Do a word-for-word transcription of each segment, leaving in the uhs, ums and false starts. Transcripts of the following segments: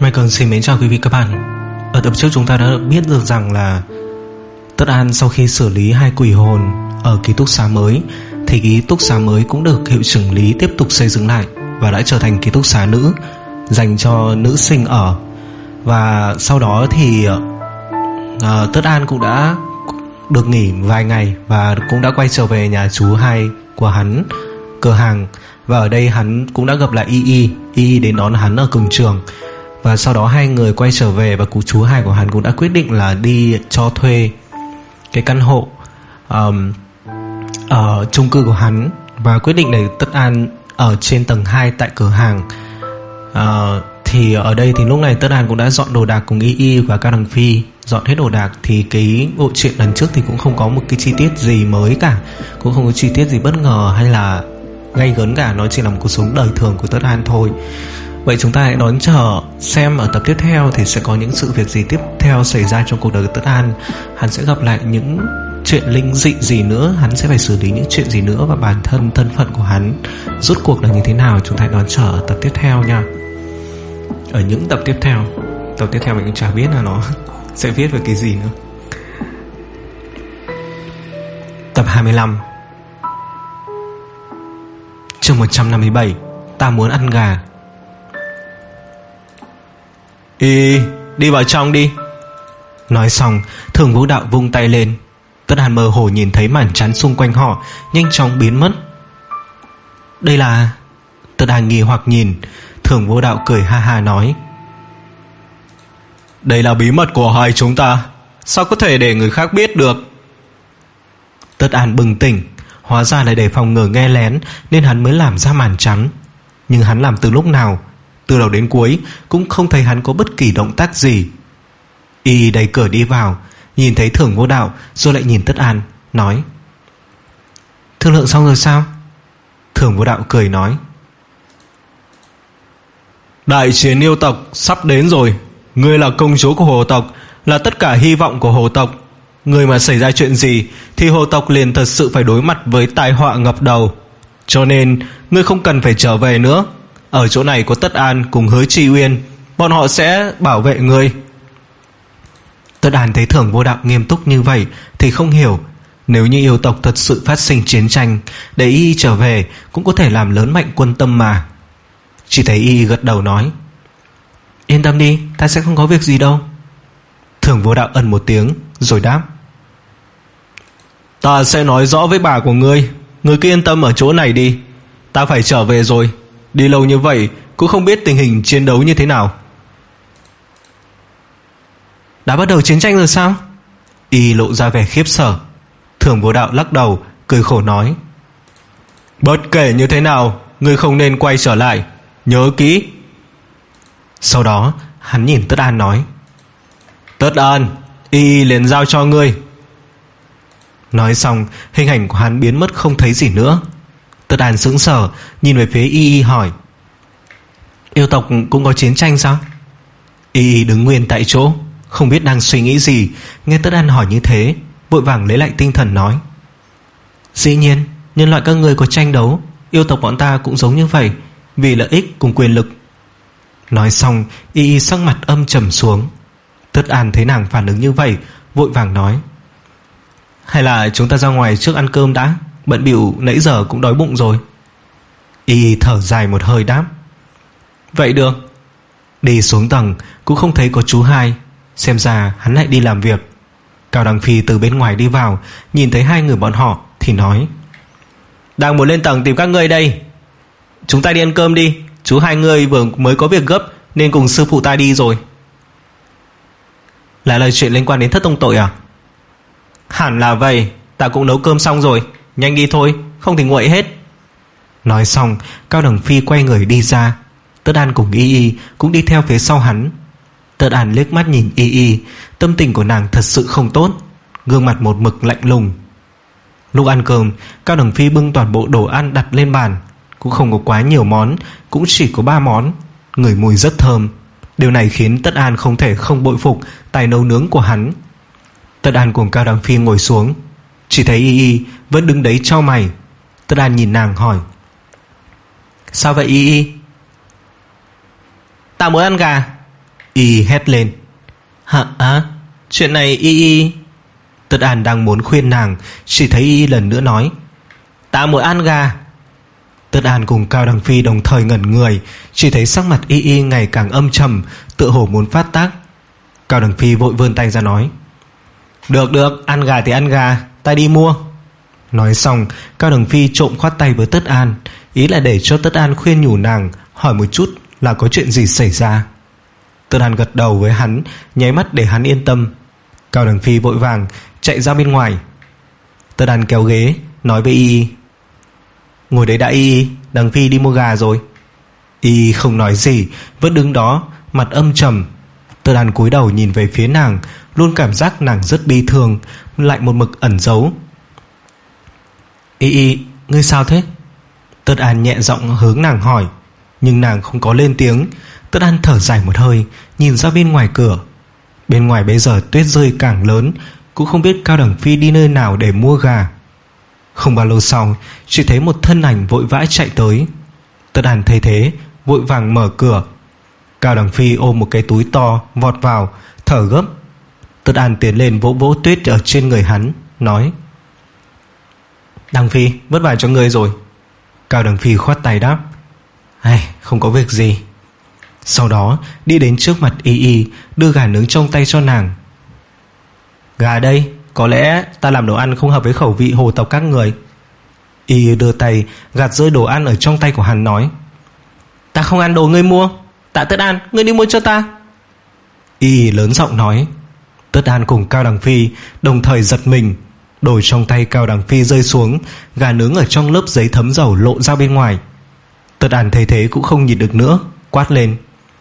Michael xin mến chào quý vị các bạn. Ở tập trước chúng ta đã biết được rằng là Tất An sau khi xử lý hai quỷ hồn ở ký túc xá mới thì ký túc xá mới cũng được hiệu trưởng Lý tiếp tục xây dựng lại và đã trở thành ký túc xá nữ dành cho nữ sinh ở. Và sau đó thì uh, Tất An cũng đã được nghỉ vài ngày và cũng đã quay trở về nhà chú hai của hắn, cửa hàng. Và ở đây hắn cũng đã gặp lại Y Y Y Y đến đón hắn ở cổng trường. Và sau đó hai người quay trở về và cụ chú hai của hắn cũng đã quyết định là đi cho thuê cái căn hộ um, ở chung cư của hắn, và quyết định để Tất An ở trên tầng hai tại cửa hàng. uh, Thì ở đây thì lúc này Tất An cũng đã dọn đồ đạc cùng Y Y và Cao Đằng Phi dọn hết đồ đạc. Thì cái bộ truyện lần trước thì cũng không có một cái chi tiết gì mới cả, cũng không có chi tiết gì bất ngờ hay là gay gớm cả. Nó chỉ là một cuộc sống đời thường của Tất An thôi. Vậy chúng ta hãy đón chờ xem ở tập tiếp theo thì sẽ có những sự việc gì tiếp theo xảy ra trong cuộc đời của Tất An. Hắn sẽ gặp lại những chuyện linh dị gì nữa, hắn sẽ phải xử lý những chuyện gì nữa, và bản thân thân phận của hắn rốt cuộc là như thế nào. Chúng ta hãy đón chờ ở tập tiếp theo nha. Ở những tập tiếp theo, tập tiếp theo mình cũng chả biết là nó sẽ viết về cái gì nữa. Tập hai mươi lăm, chương một trăm năm mươi bảy. Ta muốn ăn gà. Y, đi vào trong đi. Nói xong, Thường Vũ Đạo vung tay lên. Tất An mơ hồ nhìn thấy màn chắn xung quanh họ nhanh chóng biến mất. Đây là... Tất An nghi hoặc nhìn. Thường Vũ Đạo cười ha ha nói: đây là bí mật của hai chúng ta, sao có thể để người khác biết được? Tất An bừng tỉnh. Hóa ra là để phòng ngừa nghe lén nên hắn mới làm ra màn chắn. Nhưng hắn làm từ lúc nào? Từ đầu đến cuối cũng không thấy hắn có bất kỳ động tác gì. Y đẩy cửa đi vào, nhìn thấy Thường Vô Đạo rồi lại nhìn Tất An, nói: thương lượng xong rồi sao? Thường Vô Đạo cười nói: đại chiến yêu tộc sắp đến rồi. Ngươi là công chúa của hồ tộc, là tất cả hy vọng của hồ tộc. Ngươi mà xảy ra chuyện gì thì hồ tộc liền thật sự phải đối mặt với tai họa ngập đầu. Cho nên ngươi không cần phải trở về nữa. Ở chỗ này có Tất An cùng Hứa Tri Uyên, bọn họ sẽ bảo vệ ngươi. Tất An thấy Thường Vô Đạo nghiêm túc như vậy thì không hiểu. Nếu như yêu tộc thật sự phát sinh chiến tranh, để Y trở về cũng có thể làm lớn mạnh quân tâm mà. Chỉ thấy Y gật đầu nói: yên tâm đi, ta sẽ không có việc gì đâu. Thường Vô Đạo ân một tiếng rồi đáp: ta sẽ nói rõ với bà của ngươi. Ngươi cứ yên tâm ở chỗ này đi. Ta phải trở về rồi. Đi lâu như vậy cũng không biết tình hình chiến đấu như thế nào. Đã bắt đầu chiến tranh rồi sao? Y lộ ra vẻ khiếp sợ. Thường Vô Đạo lắc đầu cười khổ nói: bất kể như thế nào, ngươi không nên quay trở lại, nhớ kỹ. Sau đó hắn nhìn Tất An nói: Tất An, Y liền giao cho ngươi. Nói xong, hình ảnh của hắn biến mất không thấy gì nữa. Tất An sững sờ nhìn về phía Y Y hỏi: yêu tộc cũng có chiến tranh sao? Y Y đứng nguyên tại chỗ, không biết đang suy nghĩ gì. Nghe Tất An hỏi như thế, vội vàng lấy lại tinh thần nói: dĩ nhiên, nhân loại các ngươi có tranh đấu, yêu tộc bọn ta cũng giống như vậy, vì lợi ích cùng quyền lực. Nói xong, Y Y sắc mặt âm trầm xuống. Tất An thấy nàng phản ứng như vậy, vội vàng nói: hay là chúng ta ra ngoài trước ăn cơm đã, bận bịu nãy giờ cũng đói bụng rồi. Y Y thở dài một hơi đáp: vậy được. Đi xuống tầng cũng không thấy có chú hai, xem ra hắn lại đi làm việc. Cao Đằng Phi từ bên ngoài đi vào, nhìn thấy hai người bọn họ thì nói: đang muốn lên tầng tìm các ngươi đây. Chúng ta đi ăn cơm đi, chú hai ngươi vừa mới có việc gấp nên cùng sư phụ ta đi rồi. Là lời chuyện liên quan đến Thất Tông Tội à? Hẳn là vậy, ta cũng nấu cơm xong rồi, nhanh đi thôi, không thì nguội hết. Nói xong, Cao Đằng Phi quay người đi ra. Tất An cùng Y Y cũng đi theo phía sau hắn. Tất An liếc mắt nhìn Y Y, tâm tình của nàng thật sự không tốt, gương mặt một mực lạnh lùng. Lúc ăn cơm, Cao Đằng Phi bưng toàn bộ đồ ăn đặt lên bàn. Cũng không có quá nhiều món, cũng chỉ có ba món, ngửi mùi rất thơm. Điều này khiến Tất An không thể không bội phục tài nấu nướng của hắn. Tất An cùng Cao Đằng Phi ngồi xuống, chỉ thấy Y Y vẫn đứng đấy chau mày. Tất An nhìn nàng hỏi: sao vậy Y Y? Ta muốn ăn gà. Y hét lên. Hả á, chuyện này Y Y. Tất An đang muốn khuyên nàng, chỉ thấy Y lần nữa nói, ta muốn ăn gà. Tất An cùng Cao Đằng Phi đồng thời ngẩn người, chỉ thấy sắc mặt Y Y ngày càng âm trầm, tựa hồ muốn phát tác. Cao Đằng Phi vội vươn tay ra nói, được được, ăn gà thì ăn gà, ta đi mua. Nói xong, Cao Đằng Phi trộm khoát tay với Tất An, ý là để cho Tất An khuyên nhủ nàng, hỏi một chút là có chuyện gì xảy ra. Tất An gật đầu với hắn, nháy mắt để hắn yên tâm. Cao Đằng Phi vội vàng chạy ra bên ngoài. Tất An kéo ghế, nói với Y Y, ngồi đấy đã Y Y, Đằng Phi đi mua gà rồi. Y Y không nói gì, vẫn đứng đó, mặt âm trầm. Tất An cúi đầu nhìn về phía nàng, luôn cảm giác nàng rất bi thương, lại một mực ẩn giấu. Y Y, ngươi sao thế? Tất An nhẹ giọng hướng nàng hỏi, nhưng nàng không có lên tiếng. Tất An thở dài một hơi, nhìn ra bên ngoài cửa. Bên ngoài bây giờ tuyết rơi càng lớn, cũng không biết Cao Đằng Phi đi nơi nào để mua gà. Không bao lâu sau, chỉ thấy một thân ảnh vội vã chạy tới. Tất An thấy thế, vội vàng mở cửa. Cao Đằng Phi ôm một cái túi to vọt vào, thở gấp. Tất An tiến lên vỗ vỗ tuyết ở trên người hắn, nói, Đằng Phi, vất vả cho ngươi rồi. Cao Đằng Phi khoát tay đáp, ai, không có việc gì. Sau đó đi đến trước mặt Y Y, đưa gà nướng trong tay cho nàng. Gà đây, có lẽ ta làm đồ ăn không hợp với khẩu vị hồ tộc các người. Y Y đưa tay gạt rơi đồ ăn ở trong tay của hắn, nói, ta không ăn đồ ngươi mua. Tạ Tất An, ngươi đi mua cho ta. Y Y lớn giọng nói. Tất An cùng Cao Đằng Phi đồng thời giật mình. Đồ trong tay Cao Đằng Phi rơi xuống, gà nướng ở trong lớp giấy thấm dầu lộ ra bên ngoài. Tất An thấy thế cũng không nhịn được nữa, quát lên,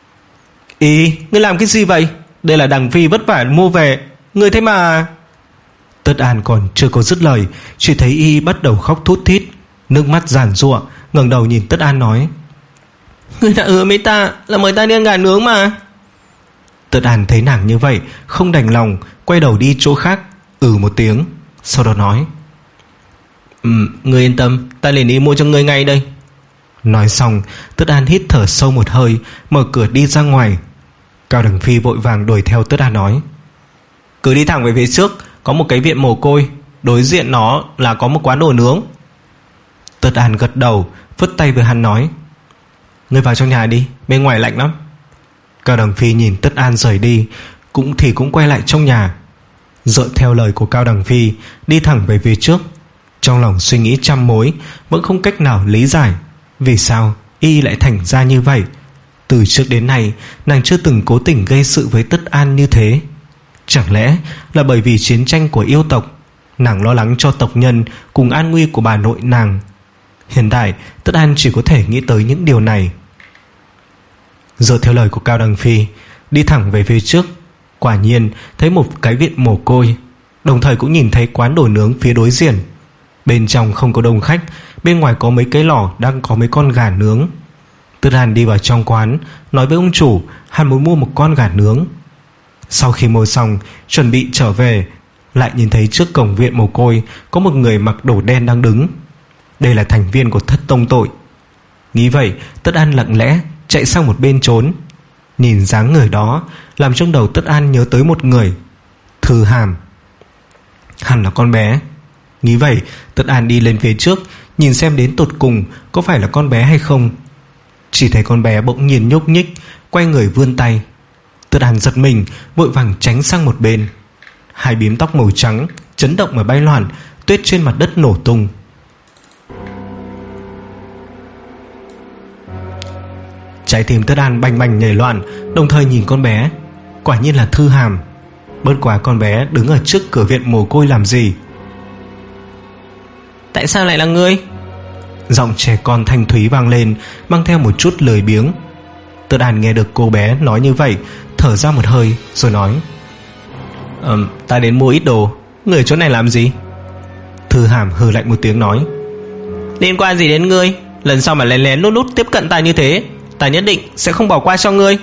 Y, ngươi làm cái gì vậy? Đây là Đằng Phi vất vả mua về, ngươi thế mà. Tất An còn chưa có dứt lời, chỉ thấy Y bắt đầu khóc thút thít, nước mắt giàn giụa, ngẩng đầu nhìn Tất An nói, ngươi đã hứa với ta là mời ta đi ăn gà nướng mà. Tất An thấy nàng như vậy, không đành lòng, quay đầu đi chỗ khác, ừ một tiếng, sau đó nói, Ừ, ngươi yên tâm, ta liền đi mua cho ngươi ngay đây. Nói xong, Tất An hít thở sâu một hơi, mở cửa đi ra ngoài. Cao Đằng Phi vội vàng đuổi theo Tất An nói, cứ đi thẳng về phía trước, có một cái viện mồ côi, đối diện nó là có một quán đồ nướng. Tất An gật đầu, phất tay với hắn nói, ngươi vào trong nhà đi, bên ngoài lạnh lắm. Cao Đằng Phi nhìn Tất An rời đi, cũng thì cũng quay lại trong nhà. Dựa theo lời của Cao Đằng Phi, đi thẳng về phía trước. Trong lòng suy nghĩ trăm mối, vẫn không cách nào lý giải vì sao Y lại thành ra như vậy. Từ trước đến nay, nàng chưa từng cố tình gây sự với Tất An như thế. Chẳng lẽ là bởi vì chiến tranh của yêu tộc, nàng lo lắng cho tộc nhân cùng an nguy của bà nội nàng? Hiện tại Tất An chỉ có thể nghĩ tới những điều này. Dựa theo lời của Cao Đằng Phi, đi thẳng về phía trước, quả nhiên thấy một cái viện mồ côi, đồng thời cũng nhìn thấy quán đồ nướng phía đối diện. Bên trong không có đông khách, bên ngoài có mấy cái lò đang có mấy con gà nướng. Tất An đi vào trong quán, nói với ông chủ hắn muốn mua một con gà nướng. Sau khi mua xong, chuẩn bị trở về, lại nhìn thấy trước cổng viện mồ côi có một người mặc đồ đen đang đứng. Đây là thành viên của thất tông tội. Nghĩ vậy, Tất An lặng lẽ chạy sang một bên trốn. Nhìn dáng người đó, làm trong đầu Tất An nhớ tới một người, Thư Hàm. Hẳn là con bé. Nghĩ vậy, Tất An đi lên phía trước, nhìn xem đến tột cùng có phải là con bé hay không. Chỉ thấy con bé bỗng nhiên nhúc nhích, quay người vươn tay. Tất An giật mình, vội vàng tránh sang một bên. Hai bím tóc màu trắng chấn động mà bay loạn, tuyết trên mặt đất nổ tung. Trái tim Tất An bành bành nhảy loạn, đồng thời nhìn con bé. Quả nhiên là Thư Hàm. Bất quá con bé đứng ở trước cửa viện mồ côi làm gì? Tại sao lại là ngươi? Giọng trẻ con thanh thúy vang lên, mang theo một chút lười biếng. Tất An nghe được cô bé nói như vậy, thở ra một hơi rồi nói, Ừm, ta đến mua ít đồ. Ngươi ở chỗ này làm gì? Thư Hàm hừ lạnh một tiếng nói, liên quan gì đến ngươi? Lần sau mà lén lén lút lút tiếp cận ta như thế, ta nhất định sẽ không bỏ qua cho ngươi.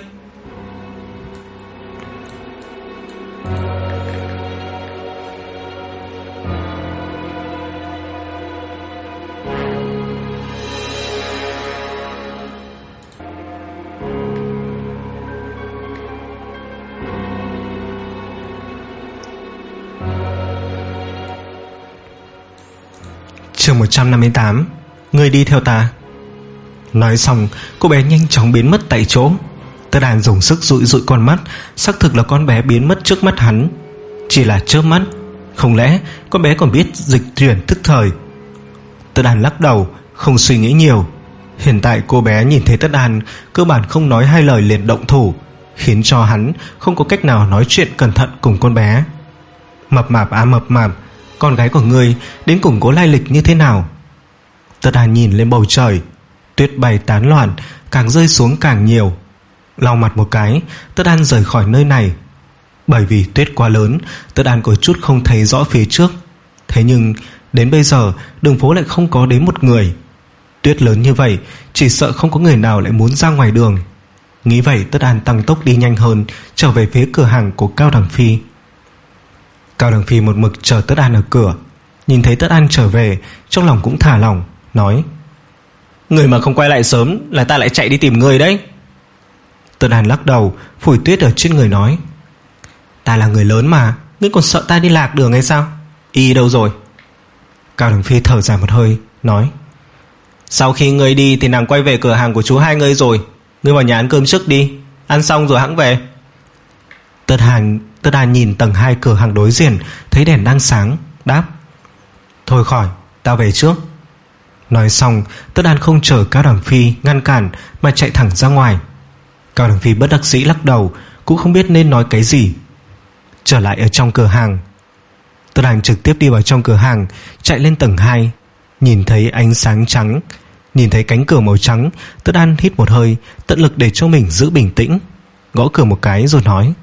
một trăm năm mươi tám. Người đi theo ta. Nói xong, cô bé nhanh chóng biến mất tại chỗ. Tất Đàn dùng sức dụi dụi con mắt. Xác thực là con bé biến mất trước mắt hắn. Chỉ là chớp mắt. Không lẽ con bé còn biết dịch chuyển tức thời? Tất Đàn lắc đầu, không suy nghĩ nhiều. Hiện tại cô bé nhìn thấy Tất Đàn, cơ bản không nói hai lời liền động thủ, khiến cho hắn không có cách nào nói chuyện cẩn thận cùng con bé. Mập mạp á mập mạp, con gái của ngươi đến cùng có lai lịch như thế nào? Tất Đàn nhìn lên bầu trời. Tuyết bay tán loạn, càng rơi xuống càng nhiều. Lau mặt một cái, Tất Đàn rời khỏi nơi này. Bởi vì tuyết quá lớn, Tất Đàn có chút không thấy rõ phía trước. Thế nhưng đến bây giờ đường phố lại không có đến một người. Tuyết lớn như vậy, chỉ sợ không có người nào lại muốn ra ngoài đường. Nghĩ vậy, Tất Đàn tăng tốc đi nhanh hơn, trở về phía cửa hàng của Cao Đằng Phi. Cao Đằng Phi một mực chờ Tất Đàn ở cửa. Nhìn thấy Tất Đàn trở về, trong lòng cũng thả lỏng, nói: người mà không quay lại sớm là ta lại chạy đi tìm người đấy. Tất Đàn lắc đầu, phủi tuyết ở trên người, nói: ta là người lớn mà, ngươi còn sợ ta đi lạc đường hay sao? Y đâu rồi? Cao Đằng Phi thở dài một hơi, nói: sau khi ngươi đi thì nàng quay về cửa hàng của chú hai ngươi rồi. Ngươi vào nhà ăn cơm trước đi, ăn xong rồi hẵng về. Tất Đàn Tất Đàn nhìn tầng hai cửa hàng đối diện, thấy đèn đang sáng, đáp: thôi khỏi, tao về trước. Nói xong, Tất Đàn không chờ Cao Đằng Phi ngăn cản mà chạy thẳng ra ngoài. Cao Đằng Phi bất đắc dĩ lắc đầu, cũng không biết nên nói cái gì. Trở lại ở trong cửa hàng, Tất Đàn trực tiếp đi vào trong cửa hàng, chạy lên tầng hai. Nhìn thấy ánh sáng trắng, nhìn thấy cánh cửa màu trắng, Tất Đàn hít một hơi, tận lực để cho mình giữ bình tĩnh, gõ cửa một cái rồi nói: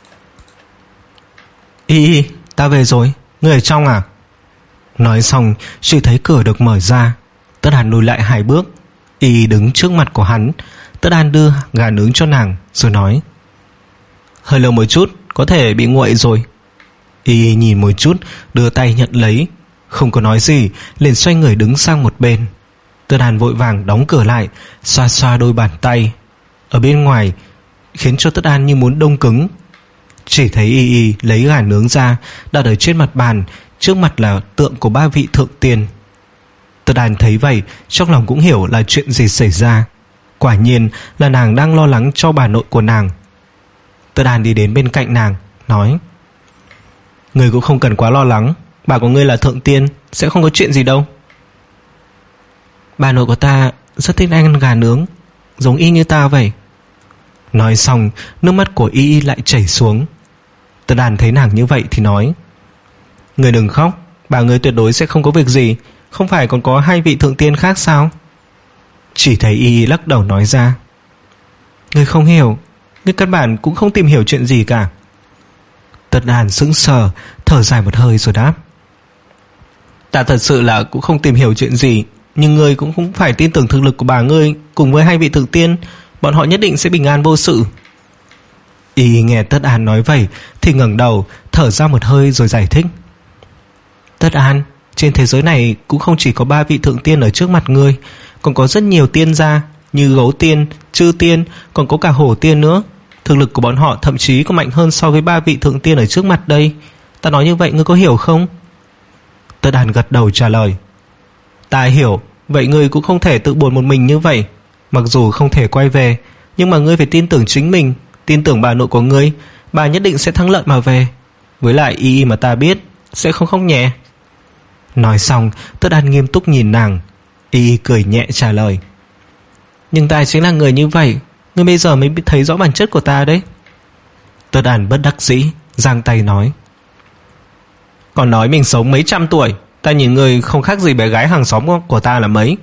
Y Y, ta về rồi, ngươi ở trong à? Nói xong, chỉ thấy cửa được mở ra. Tất Đàn lùi lại hai bước. Y Y đứng trước mặt của hắn. Tất Đàn đưa gà nướng cho nàng rồi nói: hơi lâu một chút, có thể bị nguội rồi. Y Y nhìn một chút, đưa tay nhận lấy, không có nói gì, liền xoay người đứng sang một bên. Tất Đàn vội vàng đóng cửa lại, xoa xoa đôi bàn tay ở bên ngoài, khiến cho Tất Đàn như muốn đông cứng. Chỉ thấy Y Y lấy gà nướng ra, đặt ở trên mặt bàn, trước mặt là tượng của ba vị thượng tiên. Tất Đàn thấy vậy, trong lòng cũng hiểu là chuyện gì xảy ra. Quả nhiên là nàng đang lo lắng cho bà nội của nàng. Tất Đàn đi đến bên cạnh nàng, nói: người cũng không cần quá lo lắng, bà của ngươi là thượng tiên, sẽ không có chuyện gì đâu. Bà nội của ta rất thích ăn gà nướng, giống y như ta vậy. Nói xong, nước mắt của Y Y lại chảy xuống. Tất Đàn thấy nàng như vậy thì nói: người đừng khóc, bà ngươi tuyệt đối sẽ không có việc gì, không phải còn có hai vị thượng tiên khác sao? Chỉ thấy Y Y lắc đầu nói ra: ngươi không hiểu, ngươi căn bản cũng không tìm hiểu chuyện gì cả. Tất Đàn sững sờ, thở dài một hơi rồi đáp: ta thật sự là cũng không tìm hiểu chuyện gì, nhưng ngươi cũng không phải tin tưởng thực lực của bà ngươi cùng với hai vị thượng tiên, bọn họ nhất định sẽ bình an vô sự. Y nghe Tất Đàn nói vậy thì ngẩng đầu, thở ra một hơi rồi giải thích: Tất Đàn, trên thế giới này cũng không chỉ có ba vị thượng tiên ở trước mặt ngươi, còn có rất nhiều tiên gia như gấu tiên, chư tiên, còn có cả hổ tiên nữa. Thực lực của bọn họ thậm chí còn mạnh hơn so với ba vị thượng tiên ở trước mặt đây. Ta nói như vậy ngươi có hiểu không? Tất Đàn gật đầu trả lời: ta hiểu. Vậy ngươi cũng không thể tự buồn một mình như vậy. Mặc dù không thể quay về, nhưng mà ngươi phải tin tưởng chính mình, tin tưởng bà nội của ngươi, bà nhất định sẽ thắng lợi mà về. Với lại Y Y mà ta biết sẽ không khóc nhẹ. Nói xong, Tất Đàn nghiêm túc nhìn nàng. Y Y cười nhẹ trả lời: nhưng ta chính là người như vậy, ngươi bây giờ mới thấy rõ bản chất của ta đấy. Tất Đàn bất đắc dĩ giang tay nói: còn nói mình sống mấy trăm tuổi, ta nhìn ngươi không khác gì bé gái hàng xóm của ta là mấy.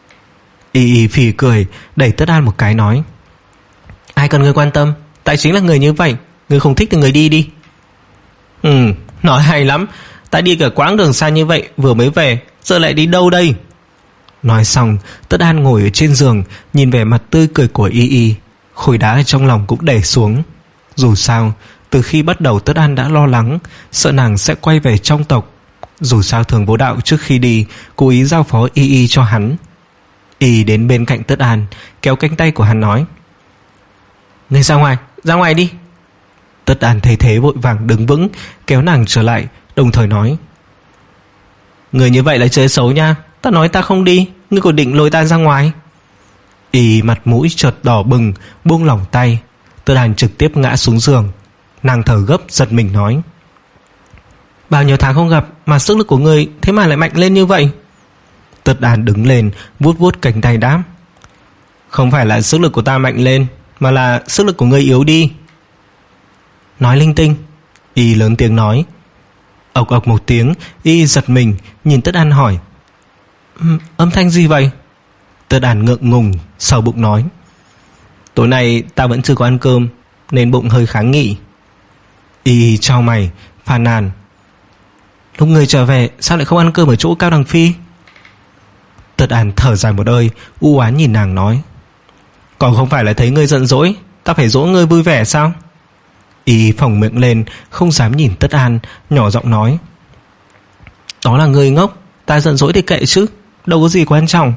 Y Y phì cười, đẩy Tất Đàn một cái nói: ai cần ngươi quan tâm, ta chính là người như vậy, ngươi không thích thì người đi đi. Ừ, nói hay lắm, ta đi cả quãng đường xa như vậy vừa mới về, giờ lại đi đâu đây? Nói xong, Tất Đàn ngồi ở trên giường, nhìn vẻ mặt tươi cười của Y Y, khối đá ở trong lòng cũng để xuống. Dù sao, từ khi bắt đầu Tất Đàn đã lo lắng, sợ nàng sẽ quay về trong tộc. Dù sao Thường Vô Đạo trước khi đi cố ý giao phó Y Y cho hắn. Y đến bên cạnh Tất Đàn, kéo cánh tay của hắn nói: ngươi ra ngoài, ra ngoài đi. Tất Đàn thấy thế vội vàng đứng vững, kéo nàng trở lại, đồng thời nói: người như vậy là chơi xấu nha, Ta nói ta không đi, ngươi còn định lôi ta ra ngoài. Y mặt mũi chợt đỏ bừng, buông lỏng tay. Tất Đàn trực tiếp ngã xuống giường. Nàng thở gấp giật mình nói: bao nhiêu tháng không gặp mà sức lực của ngươi thế mà lại mạnh lên như vậy? Tất Đàn đứng lên, vuốt vuốt cánh tay đáp: không phải là sức lực của ta mạnh lên, mà là sức lực của ngươi yếu đi. Nói linh tinh. Y lớn tiếng nói. Ộc ộc một tiếng, Y giật mình, nhìn Tất Đàn hỏi: âm thanh gì vậy? Tất Đàn ngượng ngùng, sầu bụng nói: tối nay ta vẫn chưa có ăn cơm, nên bụng hơi kháng nghị. Y chau mày, phàn nàn: lúc ngươi trở về sao lại không ăn cơm ở chỗ Cao Đằng Phi? Tất Đàn thở dài một hơi, u oán nhìn nàng nói: còn không phải là thấy ngươi giận dỗi, ta phải dỗ ngươi vui vẻ sao? Y phồng miệng lên, không dám nhìn Tất An, nhỏ giọng nói: đó là ngươi ngốc, ta giận dỗi thì kệ chứ, đâu có gì quan trọng.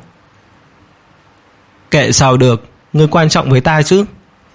Kệ sao được, ngươi quan trọng với ta chứ.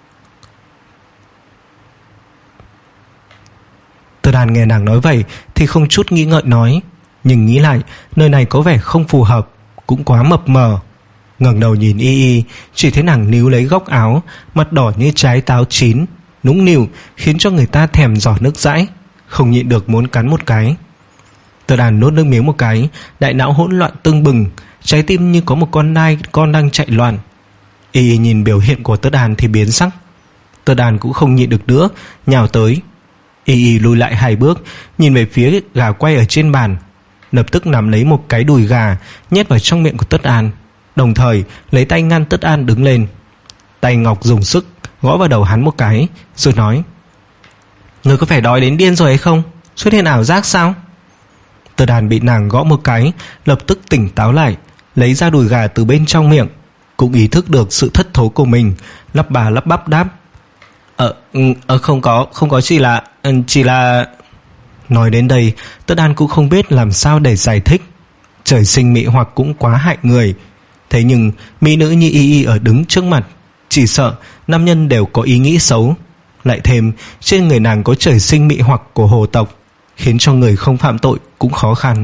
Tất An nghe nàng nói vậy thì không chút nghĩ ngợi nói, nhưng nghĩ lại nơi này có vẻ không phù hợp, cũng quá mập mờ. Ngẩng đầu nhìn Y Y, chỉ thấy nàng níu lấy góc áo, mặt đỏ như trái táo chín, nũng nịu khiến cho người ta thèm giỏ nước dãi, không nhịn được muốn cắn một cái. Tất Đàn nuốt nước miếng một cái, đại não hỗn loạn tưng bừng, trái tim như có một con nai con đang chạy loạn. Y Y nhìn biểu hiện của Tất Đàn thì biến sắc. Tất Đàn cũng không nhịn được nữa, nhào tới. Y Y lùi lại hai bước, nhìn về phía gà quay ở trên bàn, lập tức nắm lấy một cái đùi gà nhét vào trong miệng của Tất An, đồng thời lấy tay ngăn Tất An đứng lên. Tay ngọc dùng sức gõ vào đầu hắn một cái, rồi nói: ngươi có phải đói đến điên rồi hay không? Xuất hiện ảo giác sao? Tất An bị nàng gõ một cái, lập tức tỉnh táo lại, lấy ra đùi gà từ bên trong miệng, cũng ý thức được sự thất thố của mình, lắp bà lắp bắp đáp: Ờ, ờ không có, không có chỉ là, chỉ là... Nói đến đây, Tất An cũng không biết làm sao để giải thích. Trời sinh mị hoặc cũng quá hại người. Thế nhưng mỹ nữ như Y Y ở đứng trước mặt, chỉ sợ nam nhân đều có ý nghĩ xấu. Lại thêm trên người nàng có trời sinh mị hoặc của hồ tộc, khiến cho người không phạm tội cũng khó khăn.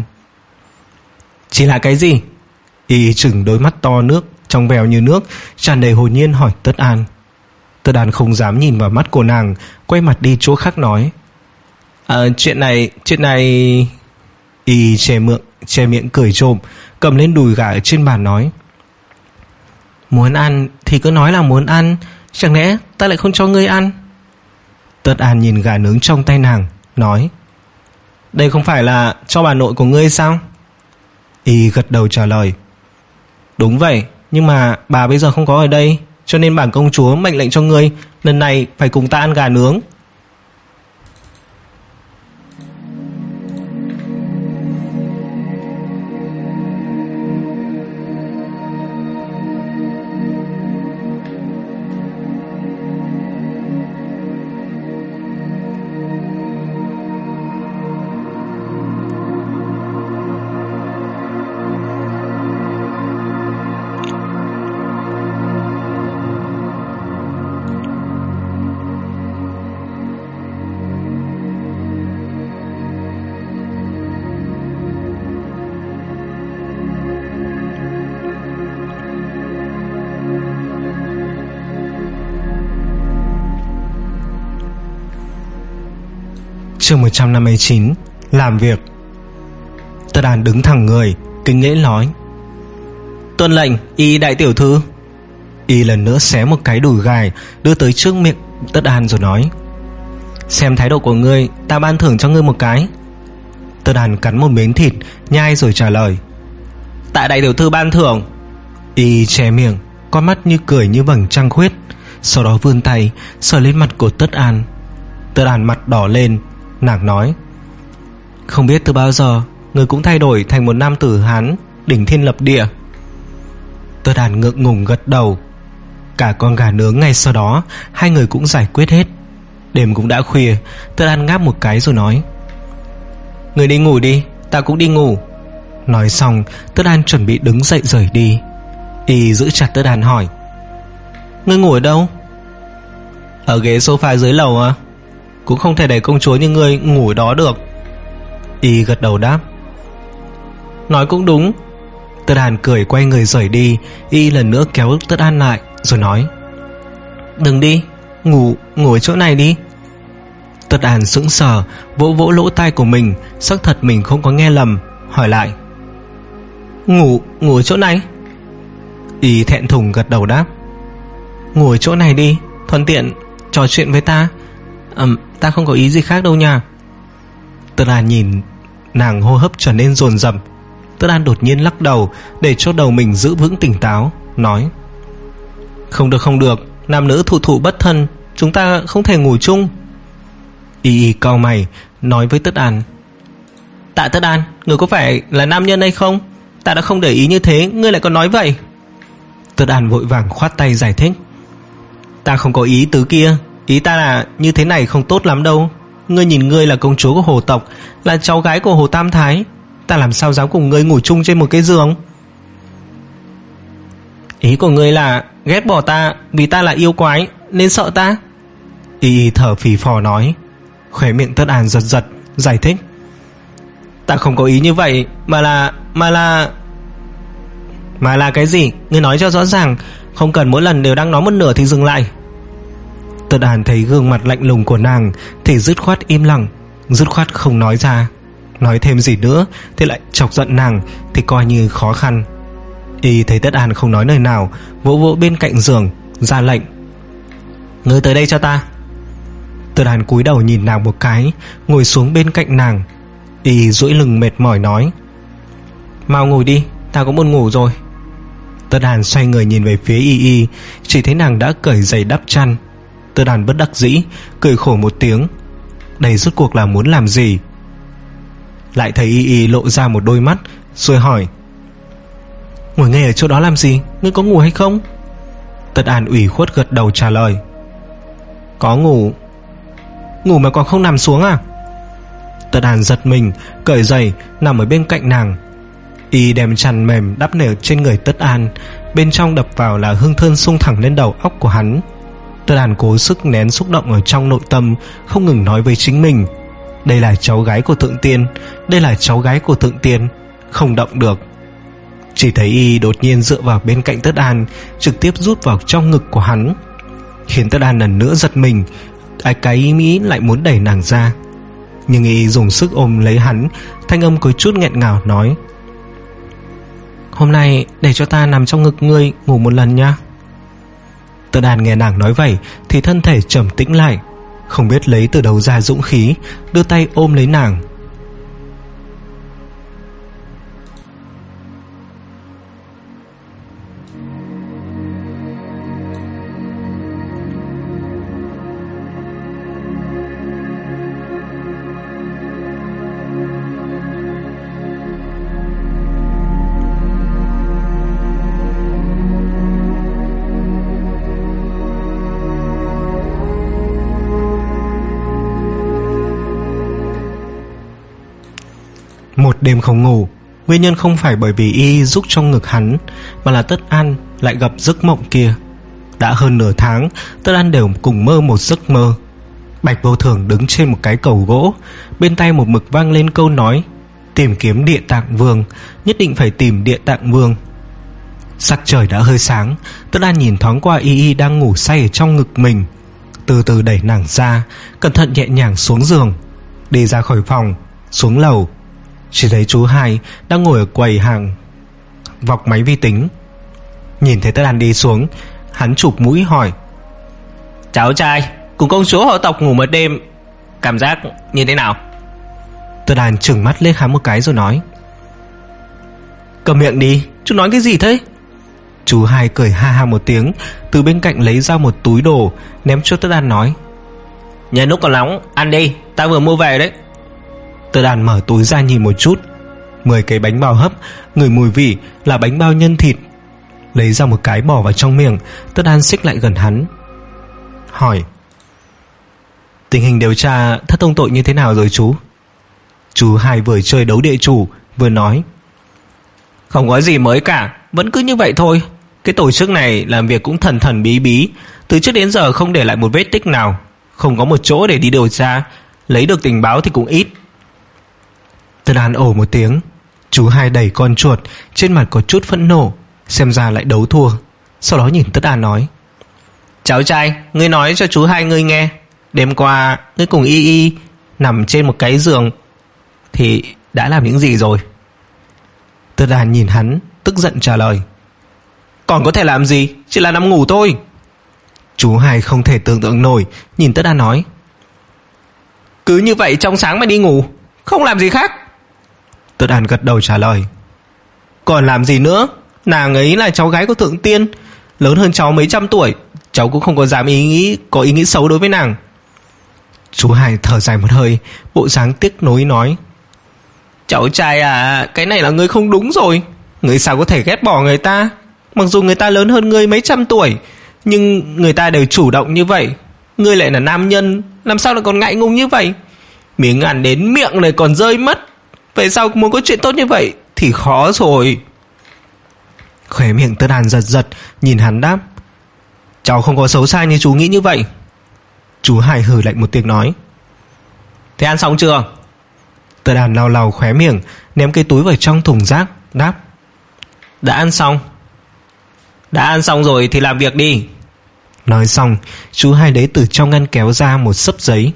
Chỉ là cái gì? Y chừng đôi mắt to nước, trong veo như nước, tràn đầy hồn nhiên hỏi Tất An. Tất An không dám nhìn vào mắt của nàng, quay mặt đi chỗ khác nói: À, chuyện này, chuyện này... Y che miệng, che miệng cười trộm, cầm lên đùi gà ở trên bàn nói: muốn ăn thì cứ nói là muốn ăn, chẳng lẽ ta lại không cho ngươi ăn? Tất An nhìn gà nướng trong tay nàng, nói: đây không phải là cho bà nội của ngươi sao? Y gật đầu trả lời: đúng vậy, nhưng mà bà bây giờ không có ở đây, cho nên bản công chúa mệnh lệnh cho ngươi lần này phải cùng ta ăn gà nướng. Chương một trăm năm mươi chín. Làm việc. Tất An đứng thẳng người, kính lễ nói: tuân lệnh, Y đại tiểu thư. Y lần nữa xé một cái đùi gà đưa tới trước miệng Tất An rồi nói: xem thái độ của ngươi, ta ban thưởng cho ngươi một cái. Tất An cắn một miếng thịt, nhai rồi trả lời: tại đại tiểu thư ban thưởng. Y che miệng, con mắt như cười như vầng trăng khuyết, sau đó vươn tay sờ lên mặt của Tất An. Tất An mặt đỏ lên. Nàng nói: không biết từ bao giờ người cũng thay đổi thành một nam tử Hán đỉnh thiên lập địa. Tất An ngượng ngùng gật đầu. Cả con gà nướng ngay sau đó hai người cũng giải quyết hết. Đêm cũng đã khuya. Tất An ngáp một cái rồi nói: người đi ngủ đi, ta cũng đi ngủ. Nói xong, Tất An chuẩn bị đứng dậy rời đi. Y giữ chặt Tất An hỏi: ngươi ngủ ở đâu? Ở ghế sofa dưới lầu à? Cũng không thể để công chúa như ngươi ngủ ở đó được. Y gật đầu đáp: nói cũng đúng. Tất An cười quay người rời đi. Y lần nữa kéo Tất An lại rồi nói: "Đừng đi, ngủ ngủ ở chỗ này đi." Tất An sững sờ, vỗ vỗ lỗ tai của mình, xác thật mình không có nghe lầm, hỏi lại: Ngủ ngủ ở chỗ này? Y thẹn thùng gật đầu đáp: "Ngủ ở chỗ này đi, thuận tiện trò chuyện với ta. Ừm, ta không có ý gì khác đâu nha." Tất An nhìn nàng hô hấp trở nên dồn dập. Tất An đột nhiên lắc đầu để cho đầu mình giữ vững tỉnh táo, nói: "Không được không được, nam nữ thụ thụ bất thân, chúng ta không thể ngủ chung." Y y cau mày nói với Tất An: "Tạ Tất An, người có phải là nam nhân hay không? Ta đã không để ý như thế, ngươi lại còn nói vậy." Tất An vội vàng khoát tay giải thích: "Ta không có ý tứ kia, ý ta là như thế này không tốt lắm đâu. Ngươi nhìn ngươi là công chúa của Hồ tộc, là cháu gái của Hồ Tam Thái, ta làm sao dám cùng ngươi ngủ chung trên một cái giường?" "Ý của ngươi là ghét bỏ ta vì ta là yêu quái nên sợ ta?" Y thở phì phò nói. Khóe miệng Tất An giật giật giải thích: "Ta không có ý như vậy, mà là Mà là Mà là cái gì? Ngươi nói cho rõ ràng, không cần mỗi lần đều đang nói một nửa thì dừng lại." Tất An thấy gương mặt lạnh lùng của nàng thì dứt khoát im lặng, dứt khoát không nói ra. Nói thêm gì nữa thì lại chọc giận nàng, thì coi như khó khăn. Y thấy Tất An không nói lời nào, vỗ vỗ bên cạnh giường ra lệnh: "Ngươi tới đây cho ta." Tất An cúi đầu nhìn nàng một cái, ngồi xuống bên cạnh nàng. Y duỗi lưng mệt mỏi nói: "Mau ngồi đi, ta cũng buồn ngủ rồi." Tất An xoay người nhìn về phía Y Y, chỉ thấy nàng đã cởi giày đắp chăn. Tất An bất đắc dĩ cười khổ một tiếng. Đây rốt cuộc là muốn làm gì? Lại thấy Y Y lộ ra một đôi mắt rồi hỏi: "Ngồi nghe ở chỗ đó làm gì? Ngươi có ngủ hay không?" Tất An ủy khuất gật đầu trả lời: "Có ngủ." "Ngủ mà còn không nằm xuống à?" Tất An giật mình, cởi giày nằm ở bên cạnh nàng. Y đem chăn mềm đắp nở trên người Tất An, bên trong đập vào là hương thơm xung thẳng lên đầu óc của hắn. Tất An cố sức nén xúc động ở trong nội tâm, không ngừng nói với chính mình: đây là cháu gái của Thượng Tiên, đây là cháu gái của Thượng Tiên, không động được. Chỉ thấy Y đột nhiên dựa vào bên cạnh Tất An, trực tiếp rút vào trong ngực của hắn, khiến Tất An lần nữa giật mình. Cái cái ý nghĩ lại muốn đẩy nàng ra, nhưng Y dùng sức ôm lấy hắn, thanh âm có chút nghẹn ngào nói: "Hôm nay để cho ta nằm trong ngực ngươi ngủ một lần nha." Tất An nghe nàng nói vậy thì thân thể trầm tĩnh lại, không biết lấy từ đâu ra dũng khí, đưa tay ôm lấy nàng. Một đêm không ngủ, nguyên nhân không phải bởi vì Y rúc trong ngực hắn, mà là Tất An lại gặp giấc mộng kia. Đã hơn nửa tháng, Tất An đều cùng mơ một giấc mơ. Bạch Vô Thường đứng trên một cái cầu gỗ, bên tay một mực vang lên câu nói: "Tìm kiếm Địa Tạng Vương, nhất định phải tìm Địa Tạng Vương." Sắc trời đã hơi sáng, Tất An nhìn thoáng qua Y Y đang ngủ say ở trong ngực mình, từ từ đẩy nàng ra, cẩn thận nhẹ nhàng xuống giường, đi ra khỏi phòng, xuống lầu. Chỉ thấy chú Hai đang ngồi ở quầy hàng vọc máy vi tính. Nhìn thấy Tất An đi xuống, hắn chụp mũi hỏi: "Cháu trai cùng công chúa họ tộc ngủ một đêm, cảm giác như thế nào?" Tất An trừng mắt liếc hắn một cái rồi nói: "Cầm miệng đi, chú nói cái gì thế?" Chú Hai cười ha ha một tiếng, từ bên cạnh lấy ra một túi đồ ném cho Tất An nói: "Nhân lúc còn nóng, ăn đi, ta vừa mua về đấy." Tất An mở túi ra nhìn một chút, mười cái bánh bao hấp, ngửi mùi vị là bánh bao nhân thịt. Lấy ra một cái bỏ vào trong miệng. Tất An xích lại gần hắn, hỏi: "Tình hình điều tra thất tông tội như thế nào rồi chú?" Chú Hai vừa chơi đấu địa chủ vừa nói: "Không có gì mới cả, vẫn cứ như vậy thôi. Cái tổ chức này làm việc cũng thần thần bí bí, từ trước đến giờ không để lại một vết tích nào, không có một chỗ để đi điều tra, lấy được tình báo thì cũng ít." Tất An ồ một tiếng, Chú hai đẩy con chuột, trên mặt có chút phẫn nộ, xem ra lại đấu thua. Sau đó nhìn Tất An nói: cháu trai, ngươi nói cho chú hai ngươi nghe, đêm qua ngươi cùng Y Y nằm trên một cái giường thì đã làm những gì rồi? Tất An nhìn hắn, tức giận trả lời: còn có thể làm gì, chỉ là nằm ngủ thôi. Chú hai không thể tưởng tượng nổi, nhìn Tất An nói: cứ như vậy trong sáng mà đi ngủ, không làm gì khác? Tất An gật đầu trả lời: còn làm gì nữa, nàng ấy là cháu gái của thượng tiên, lớn hơn cháu mấy trăm tuổi, cháu cũng không có dám ý nghĩ có ý nghĩ xấu đối với nàng. Chú hai thở dài một hơi, bộ dáng tiếc nuối nói: cháu trai à, cái này là ngươi không đúng rồi. Ngươi sao có thể ghét bỏ người ta? Mặc dù người ta lớn hơn ngươi mấy trăm tuổi, nhưng người ta đều chủ động như vậy, ngươi lại là nam nhân, làm sao lại còn ngại ngùng như vậy? Miếng ăn đến miệng này còn rơi mất, vậy sao muốn có chuyện tốt như vậy thì khó rồi. Khóe miệng Tất An giật giật, nhìn hắn đáp: cháu không có xấu xa như chú nghĩ như vậy. Chú hai hừ lạnh một tiếng nói: thế ăn xong chưa? Tất An lau lau khóe miệng, ném cái túi vào trong thùng rác, đáp: đã ăn xong. Đã ăn xong rồi thì làm việc đi. Nói xong, chú hai lấy từ trong ngăn kéo ra một xấp giấy.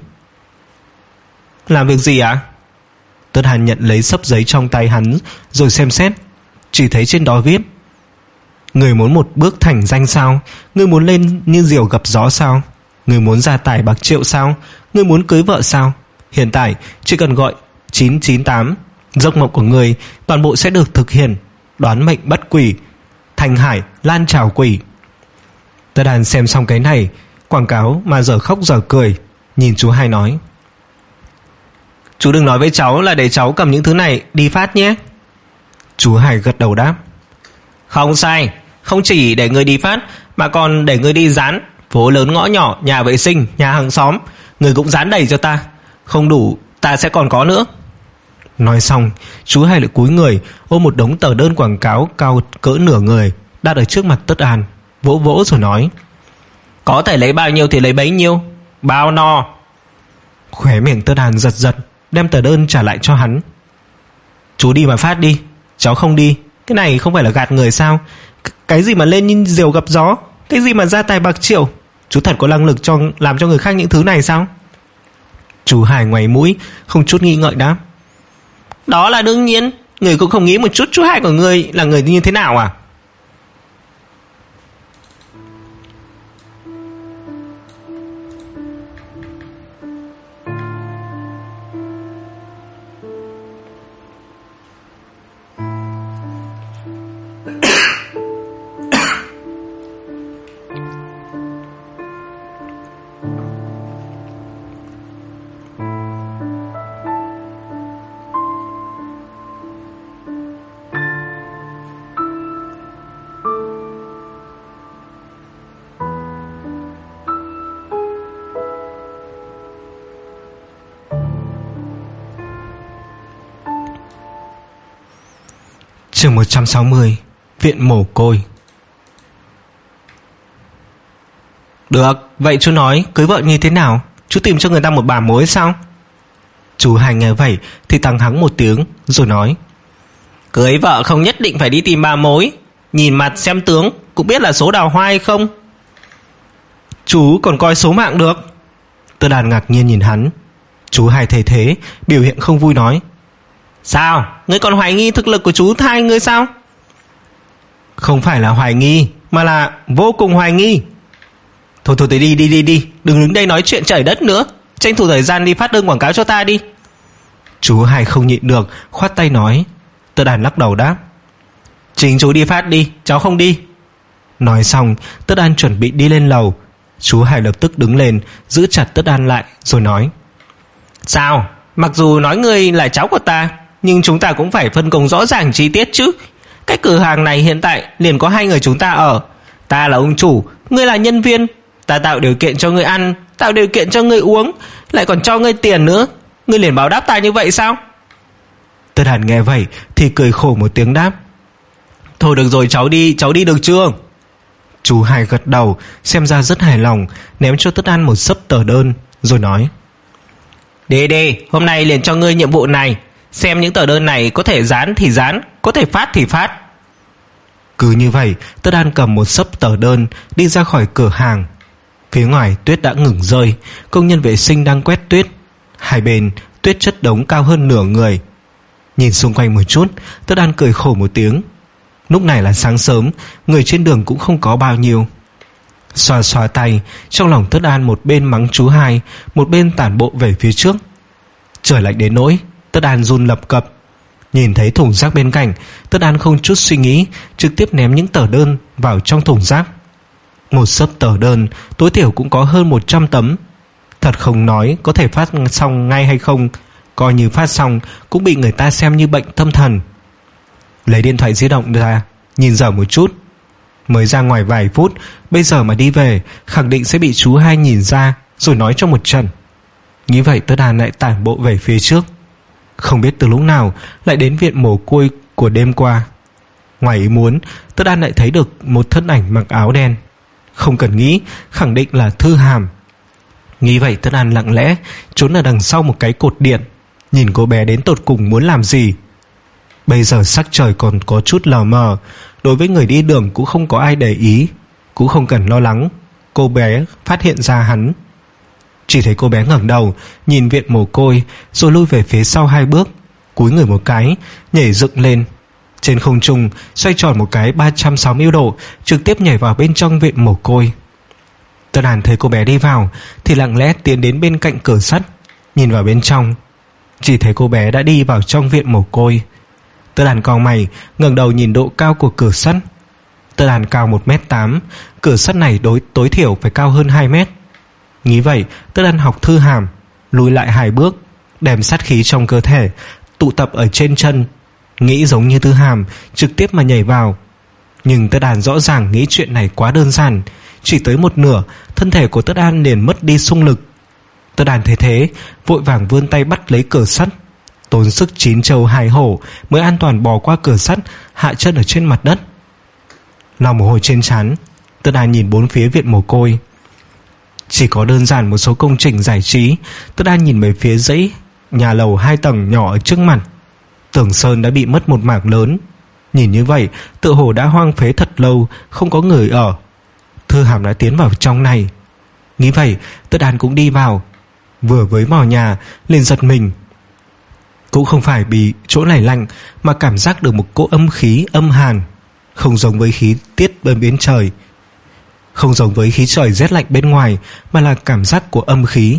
Làm việc gì ạ? À? Tất An nhận lấy xấp giấy trong tay hắn rồi xem xét, chỉ thấy trên đó viết: người muốn một bước thành danh sao? Người muốn lên như diều gặp gió sao? Người muốn gia tài bạc triệu sao? Người muốn cưới vợ sao? Hiện tại chỉ cần gọi chín chín tám, giấc mộng của người toàn bộ sẽ được thực hiện. Đoán mệnh bắt quỷ, thành hải lan trào quỷ. Tất An xem xong cái này quảng cáo mà giờ khóc giờ cười, nhìn chú hai nói: chú đừng nói với cháu là để cháu cầm những thứ này đi phát nhé. Chú hai gật đầu đáp: không sai, không chỉ để người đi phát mà còn để người đi dán phố lớn ngõ nhỏ, nhà vệ sinh, nhà hàng xóm, người cũng dán đầy cho ta. Không đủ ta sẽ còn có nữa. Nói xong, chú hai lại cúi người ôm một đống tờ đơn quảng cáo cao cỡ nửa người đặt ở trước mặt Tất An, vỗ vỗ rồi nói: có thể lấy bao nhiêu thì lấy bấy nhiêu, bao no. Khóe miệng Tất An giật giật, đem tờ đơn trả lại cho hắn. Chú đi mà phát đi, cháu không đi. Cái này không phải là gạt người sao? Cái gì mà lên như diều gặp gió, cái gì mà gia tài bạc triệu, chú thật có năng lực cho làm cho người khác những thứ này sao? Chú hai ngoáy mũi, không chút nghi ngợi đáp: đó là đương nhiên. Người cũng không nghĩ một chút chú hai của người là người như thế nào à? Chương một trăm sáu mươi. Viện mồ côi. Được, vậy chú nói cưới vợ như thế nào? Chú tìm cho người ta một bà mối sao? Chú hai nghe vậy thì tăng hắng một tiếng rồi nói: cưới vợ không nhất định phải đi tìm bà mối, nhìn mặt xem tướng cũng biết là số đào hoa hay không. Chú còn coi số mạng được? Tất An ngạc nhiên nhìn hắn. Chú hai thấy thế, biểu hiện không vui nói: sao, ngươi còn hoài nghi thực lực của chú hai ngươi sao? Không phải là hoài nghi, mà là vô cùng hoài nghi. Thôi thôi, đi đi đi đi, đừng đứng đây nói chuyện trời đất nữa, tranh thủ thời gian đi phát đơn quảng cáo cho ta đi. Chú hai không nhịn được, khoát tay nói. Tất An lắc đầu đáp: chính chú đi phát đi, cháu không đi. Nói xong, Tất An chuẩn bị đi lên lầu. Chú hai lập tức đứng lên, giữ chặt Tất An lại rồi nói: sao, mặc dù nói ngươi là cháu của ta, nhưng chúng ta cũng phải phân công rõ ràng chi tiết chứ. Cái cửa hàng này hiện tại liền có hai người chúng ta ở. Ta là ông chủ, ngươi là nhân viên. Ta tạo điều kiện cho ngươi ăn, tạo điều kiện cho ngươi uống, lại còn cho ngươi tiền nữa. Ngươi liền báo đáp ta như vậy sao? Tất Hàn nghe vậy thì cười khổ một tiếng đáp: thôi được rồi, cháu đi, cháu đi được chưa? Chú hai gật đầu, xem ra rất hài lòng, ném cho Tất An một xấp tờ đơn rồi nói: đi đi, hôm nay liền cho ngươi nhiệm vụ này. Xem những tờ đơn này, có thể dán thì dán, có thể phát thì phát. Cứ như vậy, Tất An cầm một xấp tờ đơn đi ra khỏi cửa hàng. Phía ngoài tuyết đã ngừng rơi, công nhân vệ sinh đang quét tuyết. Hai bên tuyết chất đống cao hơn nửa người. Nhìn xung quanh một chút, Tất An cười khổ một tiếng. Lúc này là sáng sớm, người trên đường cũng không có bao nhiêu. Xoa xoa tay, trong lòng Tất An một bên mắng chú hai, một bên tản bộ về phía trước. Trời lạnh đến nỗi Tất An run lập cập. Nhìn thấy thùng rác bên cạnh, Tất An không chút suy nghĩ, trực tiếp ném những tờ đơn vào trong thùng rác. Một xấp tờ đơn tối thiểu cũng có hơn một trăm tấm. Thật không nói có thể phát xong ngay hay không, coi như phát xong cũng bị người ta xem như bệnh tâm thần. Lấy điện thoại di động ra, nhìn giờ một chút. Mới ra ngoài vài phút, bây giờ mà đi về khẳng định sẽ bị chú hai nhìn ra rồi nói cho một trận. Nghĩ vậy Tất An lại tản bộ về phía trước. Không biết từ lúc nào lại đến viện mồ côi của đêm qua. Ngoài ý muốn, Tất An lại thấy được một thân ảnh mặc áo đen. Không cần nghĩ, khẳng định là Thư Hàm. Nghĩ vậy Tất An lặng lẽ trốn ở đằng sau một cái cột điện, nhìn cô bé đến tột cùng muốn làm gì. Bây giờ sắc trời còn có chút lờ mờ, đối với người đi đường cũng không có ai để ý, cũng không cần lo lắng cô bé phát hiện ra hắn. Chỉ thấy cô bé ngẩng đầu nhìn viện mồ côi, rồi lui về phía sau hai bước, cúi người một cái, nhảy dựng lên. Trên không trung xoay tròn một cái ba trăm sáu mươi độ, trực tiếp nhảy vào bên trong viện mồ côi. Tất An thấy cô bé đi vào thì lặng lẽ tiến đến bên cạnh cửa sắt, nhìn vào bên trong. Chỉ thấy cô bé đã đi vào trong viện mồ côi. Tất An cau mày, ngẩng đầu nhìn độ cao của cửa sắt. Tất An cao một mét tám, cửa sắt này đối tối thiểu phải cao hơn hai mét. Nghĩ vậy Tất An học Thư Hàm, lùi lại hai bước, đem sát khí trong cơ thể tụ tập ở trên chân, nghĩ giống như Thư Hàm trực tiếp mà nhảy vào. Nhưng Tất An rõ ràng nghĩ chuyện này quá đơn giản. Chỉ tới một nửa, thân thể của Tất An liền mất đi xung lực. Tất An thấy thế, vội vàng vươn tay bắt lấy cửa sắt, tốn sức chín châu hai hổ mới an toàn bò qua cửa sắt, hạ chân ở trên mặt đất. Lau mồ hôi trên trán, Tất An nhìn bốn phía viện mồ côi. Chỉ có đơn giản một số công trình giải trí. Tất An nhìn về phía dãy nhà lầu hai tầng nhỏ ở trước mặt. Tường sơn đã bị mất một mảng lớn. Nhìn như vậy tựa hồ đã hoang phế thật lâu, không có người ở. Thư Hàm đã tiến vào trong này. Nghĩ vậy Tất An cũng đi vào. Vừa với vào nhà liền giật mình. Cũng không phải vì chỗ này lạnh, mà cảm giác được một cỗ âm khí âm hàn, không giống với khí tiết bên bên trời, không giống với khí trời rét lạnh bên ngoài, mà là cảm giác của âm khí.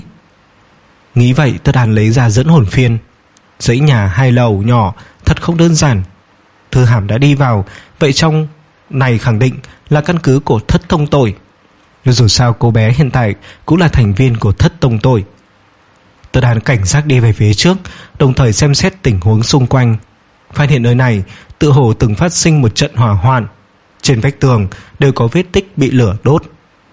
Nghĩ vậy Tất An lấy ra dẫn hồn phiên. Dãy nhà hai lầu nhỏ thật không đơn giản. Thư Hàm đã đi vào, vậy trong này khẳng định là căn cứ của Thất Tông Tội. Dù sao cô bé hiện tại cũng là thành viên của Thất Tông Tội. Tất An cảnh giác đi về phía trước, đồng thời xem xét tình huống xung quanh. Phát hiện nơi này tựa hồ từng phát sinh một trận hỏa hoạn. Trên vách tường đều có vết tích bị lửa đốt.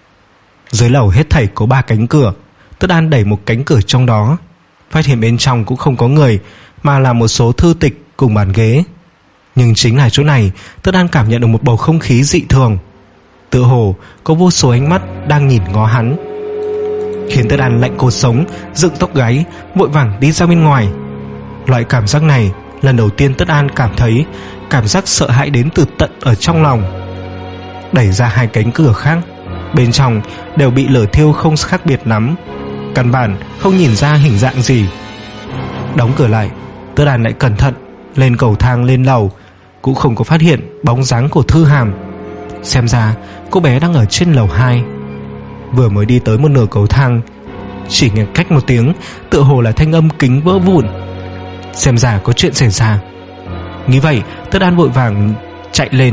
Dưới lầu hết thảy có ba cánh cửa. Tất An đẩy một cánh cửa trong đó, phát hiện bên trong cũng không có người, mà là một số thư tịch cùng bàn ghế. Nhưng chính là chỗ này Tất An cảm nhận được một bầu không khí dị thường, tựa hồ có vô số ánh mắt đang nhìn ngó hắn, khiến Tất An lạnh cột sống, dựng tóc gáy, vội vàng đi ra bên ngoài. Loại cảm giác này lần đầu tiên Tất An cảm thấy cảm giác sợ hãi đến từ tận ở trong lòng. Đẩy ra hai cánh cửa khác, bên trong đều bị lửa thiêu không khác biệt lắm, căn bản không nhìn ra hình dạng gì. Đóng cửa lại, Tất An lại cẩn thận lên cầu thang lên lầu, cũng không có phát hiện bóng dáng của Thư Hàm. Xem ra cô bé đang ở trên lầu hai. Vừa mới đi tới một nửa cầu thang, chỉ nghe cách một tiếng, tựa hồ là thanh âm kính vỡ vụn. Xem ra có chuyện xảy ra. Nghĩ vậy Tất An vội vàng chạy lên.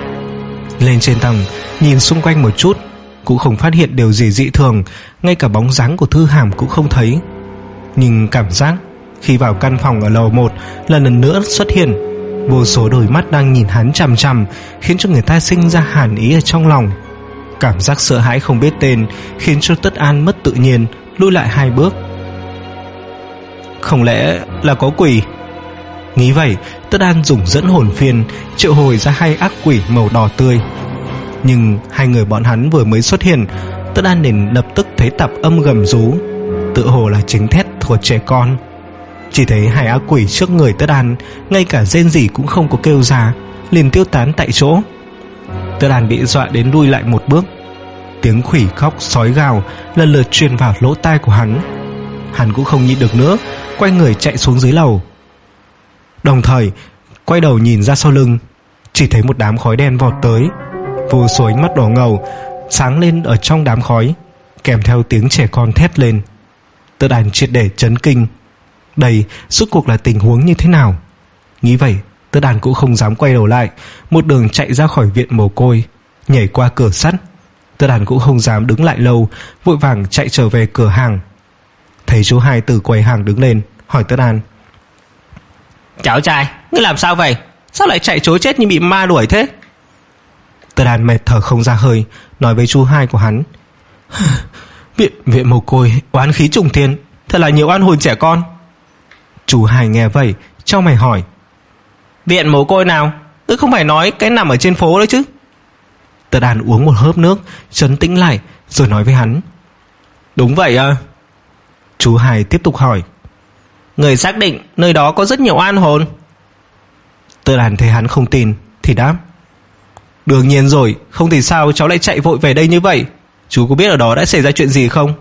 Lên trên tầng, nhìn xung quanh một chút, cũng không phát hiện điều gì dị thường, ngay cả bóng dáng của Thư Hàm cũng không thấy. Nhưng cảm giác khi vào căn phòng ở lầu một lần lần nữa xuất hiện, vô số đôi mắt đang nhìn hắn chằm chằm, khiến cho người ta sinh ra hàn ý ở trong lòng. Cảm giác sợ hãi không biết tên khiến cho Tất An mất tự nhiên, lùi lại hai bước. Không lẽ là có quỷ? Nghĩ vậy Tất An dùng dẫn hồn phiên triệu hồi ra hai ác quỷ màu đỏ tươi. Nhưng hai người bọn hắn vừa mới xuất hiện, Tất An liền lập tức thấy tạp âm gầm rú, tựa hồ là chính thét của trẻ con. Chỉ thấy hai ác quỷ trước người Tất An ngay cả rên rỉ cũng không có kêu ra, liền tiêu tán tại chỗ. Tất An bị dọa đến lui lại một bước. Tiếng khỉ khóc sói gào lần lượt truyền vào lỗ tai của hắn. Hắn cũng không nhịn được nữa, quay người chạy xuống dưới lầu. Đồng thời quay đầu nhìn ra sau lưng, chỉ thấy một đám khói đen vọt tới. Vô số ánh mắt đỏ ngầu sáng lên ở trong đám khói, kèm theo tiếng trẻ con thét lên. Tất An triệt để chấn kinh. Đây rốt cuộc là tình huống như thế nào? Nghĩ vậy, Tất An cũng không dám quay đầu lại, một đường chạy ra khỏi viện mồ côi, nhảy qua cửa sắt. Tất An cũng không dám đứng lại lâu, vội vàng chạy trở về cửa hàng. Thấy chú Hai từ quầy hàng đứng lên, hỏi Tất An: Cháu trai, ngươi làm sao vậy? Sao lại chạy trối chết như bị ma đuổi thế? Tất An mệt thở không ra hơi, nói với chú Hai của hắn: Viện viện mồ côi oán khí trùng thiên, thật là nhiều oan hồn trẻ con. Chú Hai nghe vậy chau mày hỏi: Viện mồ côi nào? Ngươi không phải nói cái nằm ở trên phố đấy chứ? Tất An uống một hớp nước, trấn tĩnh lại, rồi nói với hắn: Đúng vậy à? Chú Hai tiếp tục hỏi: Người xác định nơi đó có rất nhiều oan hồn? Tất An thấy hắn không tin thì đáp: Đương nhiên rồi, không thì sao cháu lại chạy vội về đây như vậy? Chú có biết ở đó đã xảy ra chuyện gì không?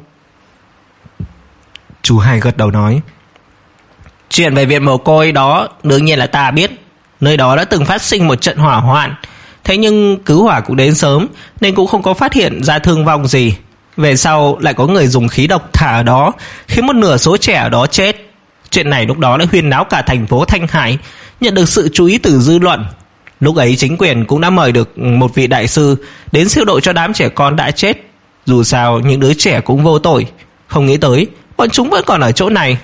Chú Hai gật đầu nói: Chuyện về viện mồ côi đó đương nhiên là ta biết. Nơi đó đã từng phát sinh một trận hỏa hoạn. Thế nhưng cứu hỏa cũng đến sớm, nên cũng không có phát hiện ra thương vong gì. Về sau lại có người dùng khí độc thả ở đó, khiến một nửa số trẻ ở đó chết. Chuyện này lúc đó đã huyên náo cả thành phố Thanh Hải, nhận được sự chú ý từ dư luận. Lúc ấy chính quyền cũng đã mời được một vị đại sư đến siêu độ cho đám trẻ con đã chết. Dù sao những đứa trẻ cũng vô tội. Không nghĩ tới bọn chúng vẫn còn ở chỗ này.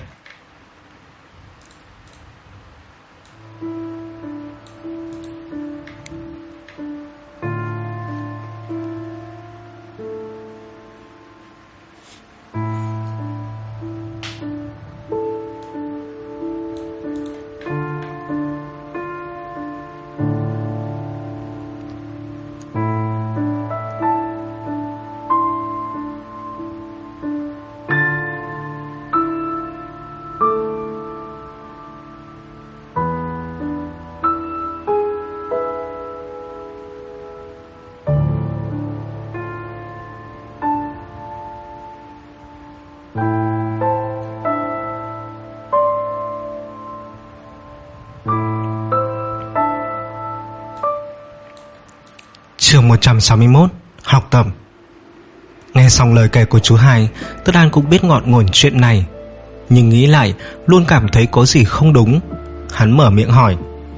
Chương một trăm sáu mươi mốt. Học tập. Nghe xong lời kể của chú Hai, Tất An cũng biết ngọn nguồn chuyện này, nhưng nghĩ lại luôn cảm thấy có gì không đúng. Hắn mở miệng hỏi: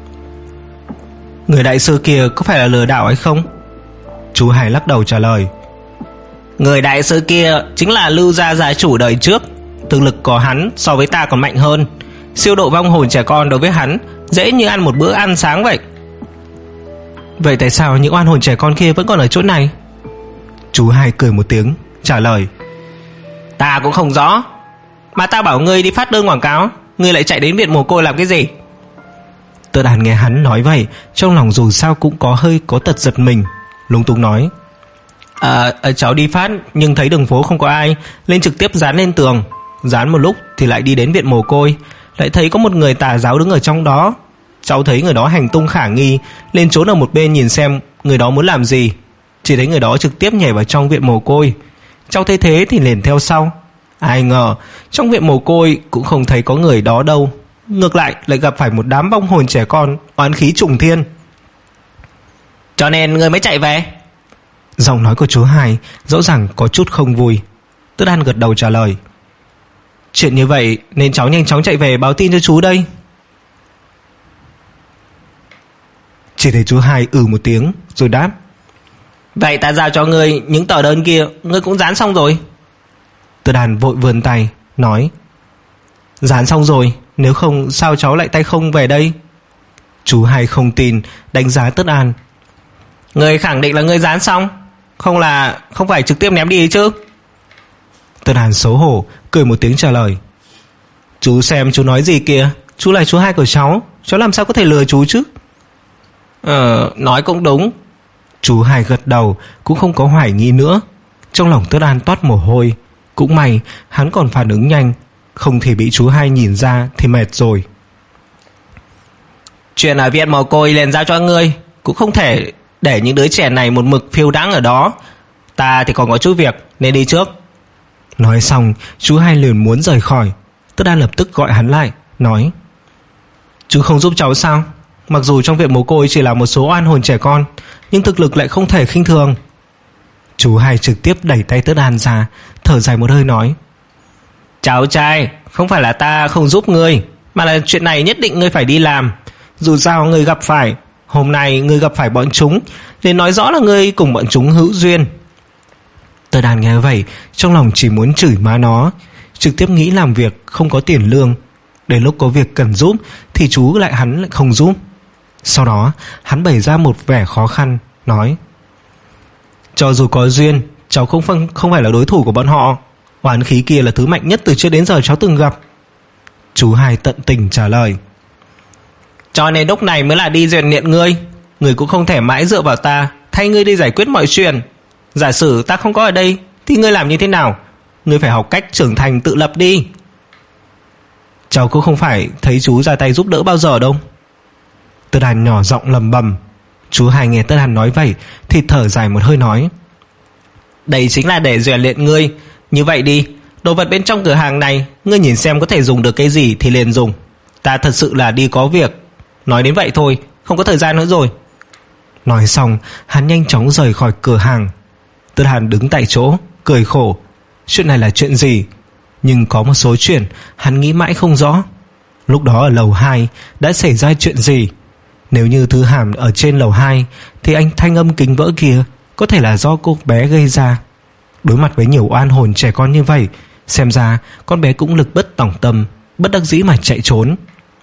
Người đại sư kia có phải là lừa đảo hay không? Chú Hai lắc đầu trả lời: Người đại sư kia chính là Lưu gia gia chủ đời trước. Thực lực của hắn so với ta còn mạnh hơn. Siêu độ vong hồn trẻ con đối với hắn dễ như ăn một bữa ăn sáng vậy. Vậy tại sao những oan hồn trẻ con kia vẫn còn ở chỗ này? Chú Hai cười một tiếng trả lời: Ta cũng không rõ. Mà ta bảo ngươi đi phát đơn quảng cáo, ngươi lại chạy đến viện mồ côi làm cái gì? Tất An nghe hắn nói vậy, trong lòng dù sao cũng có hơi có tật giật mình, lúng túng nói: À, cháu đi phát nhưng thấy đường phố không có ai, lên trực tiếp dán lên tường. Dán một lúc thì lại đi đến viện mồ côi, lại thấy có một người tà giáo đứng ở trong đó. Cháu thấy người đó hành tung khả nghi, lên trốn ở một bên nhìn xem người đó muốn làm gì. Chỉ thấy người đó trực tiếp nhảy vào trong viện mồ côi. Cháu thấy thế thì liền theo sau. Ai ngờ trong viện mồ côi cũng không thấy có người đó đâu, ngược lại lại gặp phải một đám vong hồn trẻ con oán khí trùng thiên. Cho nên người mới chạy về? Giọng nói của chú Hai rõ ràng có chút không vui. Tất An gật đầu trả lời: Chuyện như vậy nên cháu nhanh chóng chạy về báo tin cho chú đây. Chỉ thấy chú Hai ừ một tiếng rồi đáp: Vậy ta giao cho ngươi những tờ đơn kia, ngươi cũng dán xong rồi? Tất An vội vươn tay nói: Dán xong rồi, nếu không sao cháu lại tay không về đây? Chú Hai không tin, đánh giá Tất An: Ngươi khẳng định là ngươi dán xong, không là không phải trực tiếp ném đi chứ? Tất An xấu hổ cười một tiếng trả lời: Chú xem chú nói gì kìa, chú là chú Hai của cháu, cháu làm sao có thể lừa chú chứ? Ờ, nói cũng đúng. Chú Hai gật đầu, cũng không có hoài nghi nữa. Trong lòng Tất An toát mồ hôi. Cũng may hắn còn phản ứng nhanh, không thể bị chú hai nhìn ra thì mệt rồi. Chuyện ở viện mồ côi liền giao cho ngươi, cũng không thể để những đứa trẻ này một mực phiêu đãng ở đó. Ta thì còn có chút việc nên đi trước. Nói xong, chú hai liền muốn rời khỏi. Tất An lập tức gọi hắn lại, nói: Chú không giúp cháu sao? Mặc dù trong viện mồ côi chỉ là một số oan hồn trẻ con, nhưng thực lực lại không thể khinh thường. Chú hai trực tiếp đẩy tay Tất An ra, thở dài một hơi nói: Cháu trai, không phải là ta không giúp ngươi, mà là chuyện này nhất định ngươi phải đi làm. Dù sao ngươi gặp phải, hôm nay ngươi gặp phải bọn chúng, nên nói rõ là ngươi cùng bọn chúng hữu duyên. Tất An nghe vậy, trong lòng chỉ muốn chửi má nó, trực tiếp nghĩ làm việc không có tiền lương, đến lúc có việc cần giúp thì chú lại hắn lại không giúp. Sau đó hắn bày ra một vẻ khó khăn, nói: Cho dù có duyên, cháu không, phân, không phải là đối thủ của bọn họ. Oán khí kia là thứ mạnh nhất từ trước đến giờ cháu từng gặp. Chú hai tận tình trả lời: Cho nên lúc này mới là đi rèn luyện ngươi. Ngươi cũng không thể mãi dựa vào ta thay ngươi đi giải quyết mọi chuyện. Giả sử ta không có ở đây thì ngươi làm như thế nào? Ngươi phải học cách trưởng thành tự lập đi. Cháu cũng không phải thấy chú ra tay giúp đỡ bao giờ đâu. Tất An nhỏ giọng lầm bầm. Chú hai nghe Tất An nói vậy thì thở dài một hơi nói: Đây chính là để rèn luyện ngươi. Như vậy đi, đồ vật bên trong cửa hàng này ngươi nhìn xem có thể dùng được cái gì thì liền dùng. Ta thật sự là đi có việc. Nói đến vậy thôi, không có thời gian nữa rồi. Nói xong, hắn nhanh chóng rời khỏi cửa hàng. Tất An đứng tại chỗ cười khổ. Chuyện này là chuyện gì? Nhưng có một số chuyện hắn nghĩ mãi không rõ. Lúc đó ở lầu hai đã xảy ra chuyện gì? Nếu như Thư Hàm ở trên lầu hai thì anh thanh âm kính vỡ kia có thể là do cô bé gây ra. Đối mặt với nhiều oan hồn trẻ con như vậy, xem ra con bé cũng lực bất tòng tâm, bất đắc dĩ mà chạy trốn.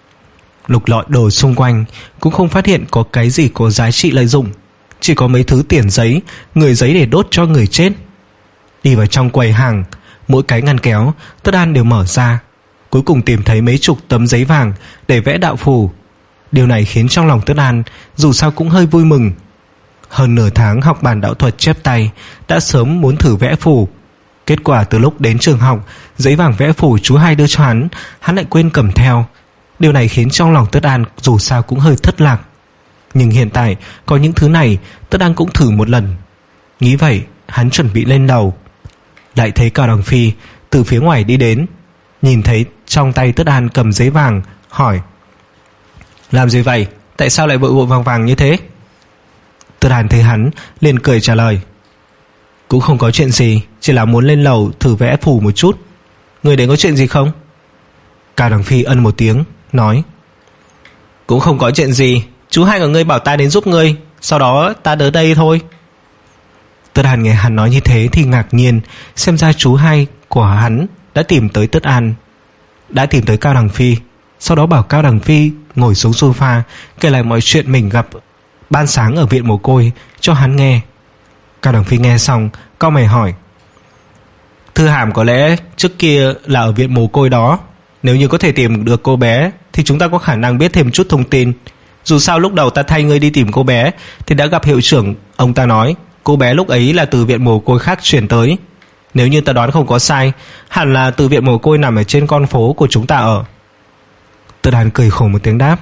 Lục lọi đồ xung quanh cũng không phát hiện có cái gì có giá trị lợi dụng, chỉ có mấy thứ tiền giấy, người giấy để đốt cho người chết. Đi vào trong quầy hàng, mỗi cái ngăn kéo Tất An đều mở ra, cuối cùng tìm thấy mấy chục tấm giấy vàng để vẽ đạo phù. Điều này khiến trong lòng Tất An dù sao cũng hơi vui mừng. Hơn nửa tháng học bản đạo thuật chép tay, đã sớm muốn thử vẽ phù. Kết quả từ lúc đến trường học, giấy vàng vẽ phù chú hai đưa cho hắn, hắn lại quên cầm theo. Điều này khiến trong lòng Tất An dù sao cũng hơi thất lạc. Nhưng hiện tại có những thứ này, Tất An cũng thử một lần. Nghĩ vậy, hắn chuẩn bị lên đầu, lại thấy Cao Đằng Phi từ phía ngoài đi đến. Nhìn thấy trong tay Tất An cầm giấy vàng, hỏi: Làm gì vậy? Tại sao lại vội vội vàng vàng như thế? Tất An thấy hắn liền cười trả lời: Cũng không có chuyện gì, chỉ là muốn lên lầu thử vẽ phù một chút. Người đến có chuyện gì không? Cao Đằng Phi ân một tiếng, nói: Cũng không có chuyện gì, chú hai của ngươi bảo ta đến giúp ngươi, sau đó ta đến đây thôi. Tất An nghe hắn nói như thế thì ngạc nhiên, xem ra chú hai của hắn đã tìm tới Tất An, đã tìm tới Cao Đằng Phi, sau đó bảo Cao Đằng Phi ngồi xuống sofa kể lại mọi chuyện mình gặp ban sáng ở viện mồ côi cho hắn nghe. Cao Đằng Phi nghe xong cau mày hỏi: Thư Hàm có lẽ trước kia là ở viện mồ côi đó. Nếu như có thể tìm được cô bé thì chúng ta có khả năng biết thêm chút thông tin. Dù sao lúc đầu ta thay ngươi đi tìm cô bé thì đã gặp hiệu trưởng, ông ta nói cô bé lúc ấy là từ viện mồ côi khác chuyển tới. Nếu như ta đoán không có sai, hẳn là từ viện mồ côi nằm ở trên con phố của chúng ta ở. Tất An cười khổ một tiếng đáp: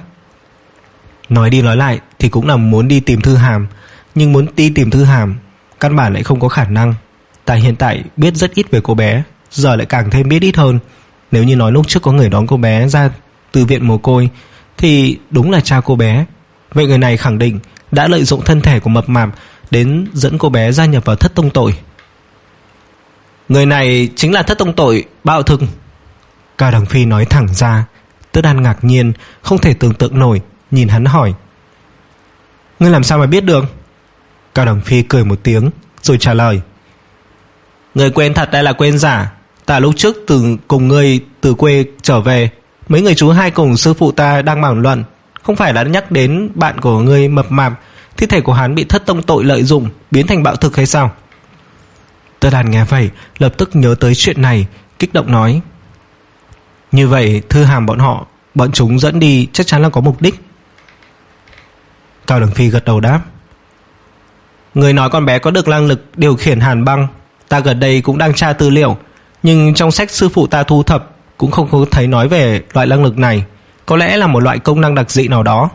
Nói đi nói lại thì cũng là muốn đi tìm Thư Hàm, nhưng muốn đi tìm Thư Hàm căn bản lại không có khả năng. Ta hiện tại biết rất ít về cô bé, giờ lại càng thêm biết ít hơn. Nếu như nói lúc trước có người đón cô bé ra từ viện mồ côi thì đúng là cha cô bé. Vậy người này khẳng định đã lợi dụng thân thể của mập mạp đến dẫn cô bé gia nhập vào thất tông tội. Người này chính là thất tông tội bạo thực. Cao Đằng Phi nói thẳng ra. Tất An ngạc nhiên, không thể tưởng tượng nổi, nhìn hắn hỏi: Ngươi làm sao mà biết được? Cao Đằng Phi cười một tiếng rồi trả lời: Người quên thật hay là quên giả? Ta lúc trước từ cùng ngươi từ quê trở về, mấy người chú hai cùng sư phụ ta đang bàn luận, không phải là nhắc đến bạn của ngươi mập mạp, thi thể của hắn bị thất tông tội lợi dụng biến thành bạo thực hay sao? Tất An nghe vậy lập tức nhớ tới chuyện này, kích động nói: Như vậy Thư Hàm bọn họ, bọn chúng dẫn đi chắc chắn là có mục đích. Cao Đằng Phi gật đầu đáp: Người nói con bé có được năng lực điều khiển hàn băng, ta gần đây cũng đang tra tư liệu, nhưng trong sách sư phụ ta thu thập cũng không có thấy nói về loại năng lực này. Có lẽ là một loại công năng đặc dị nào đó.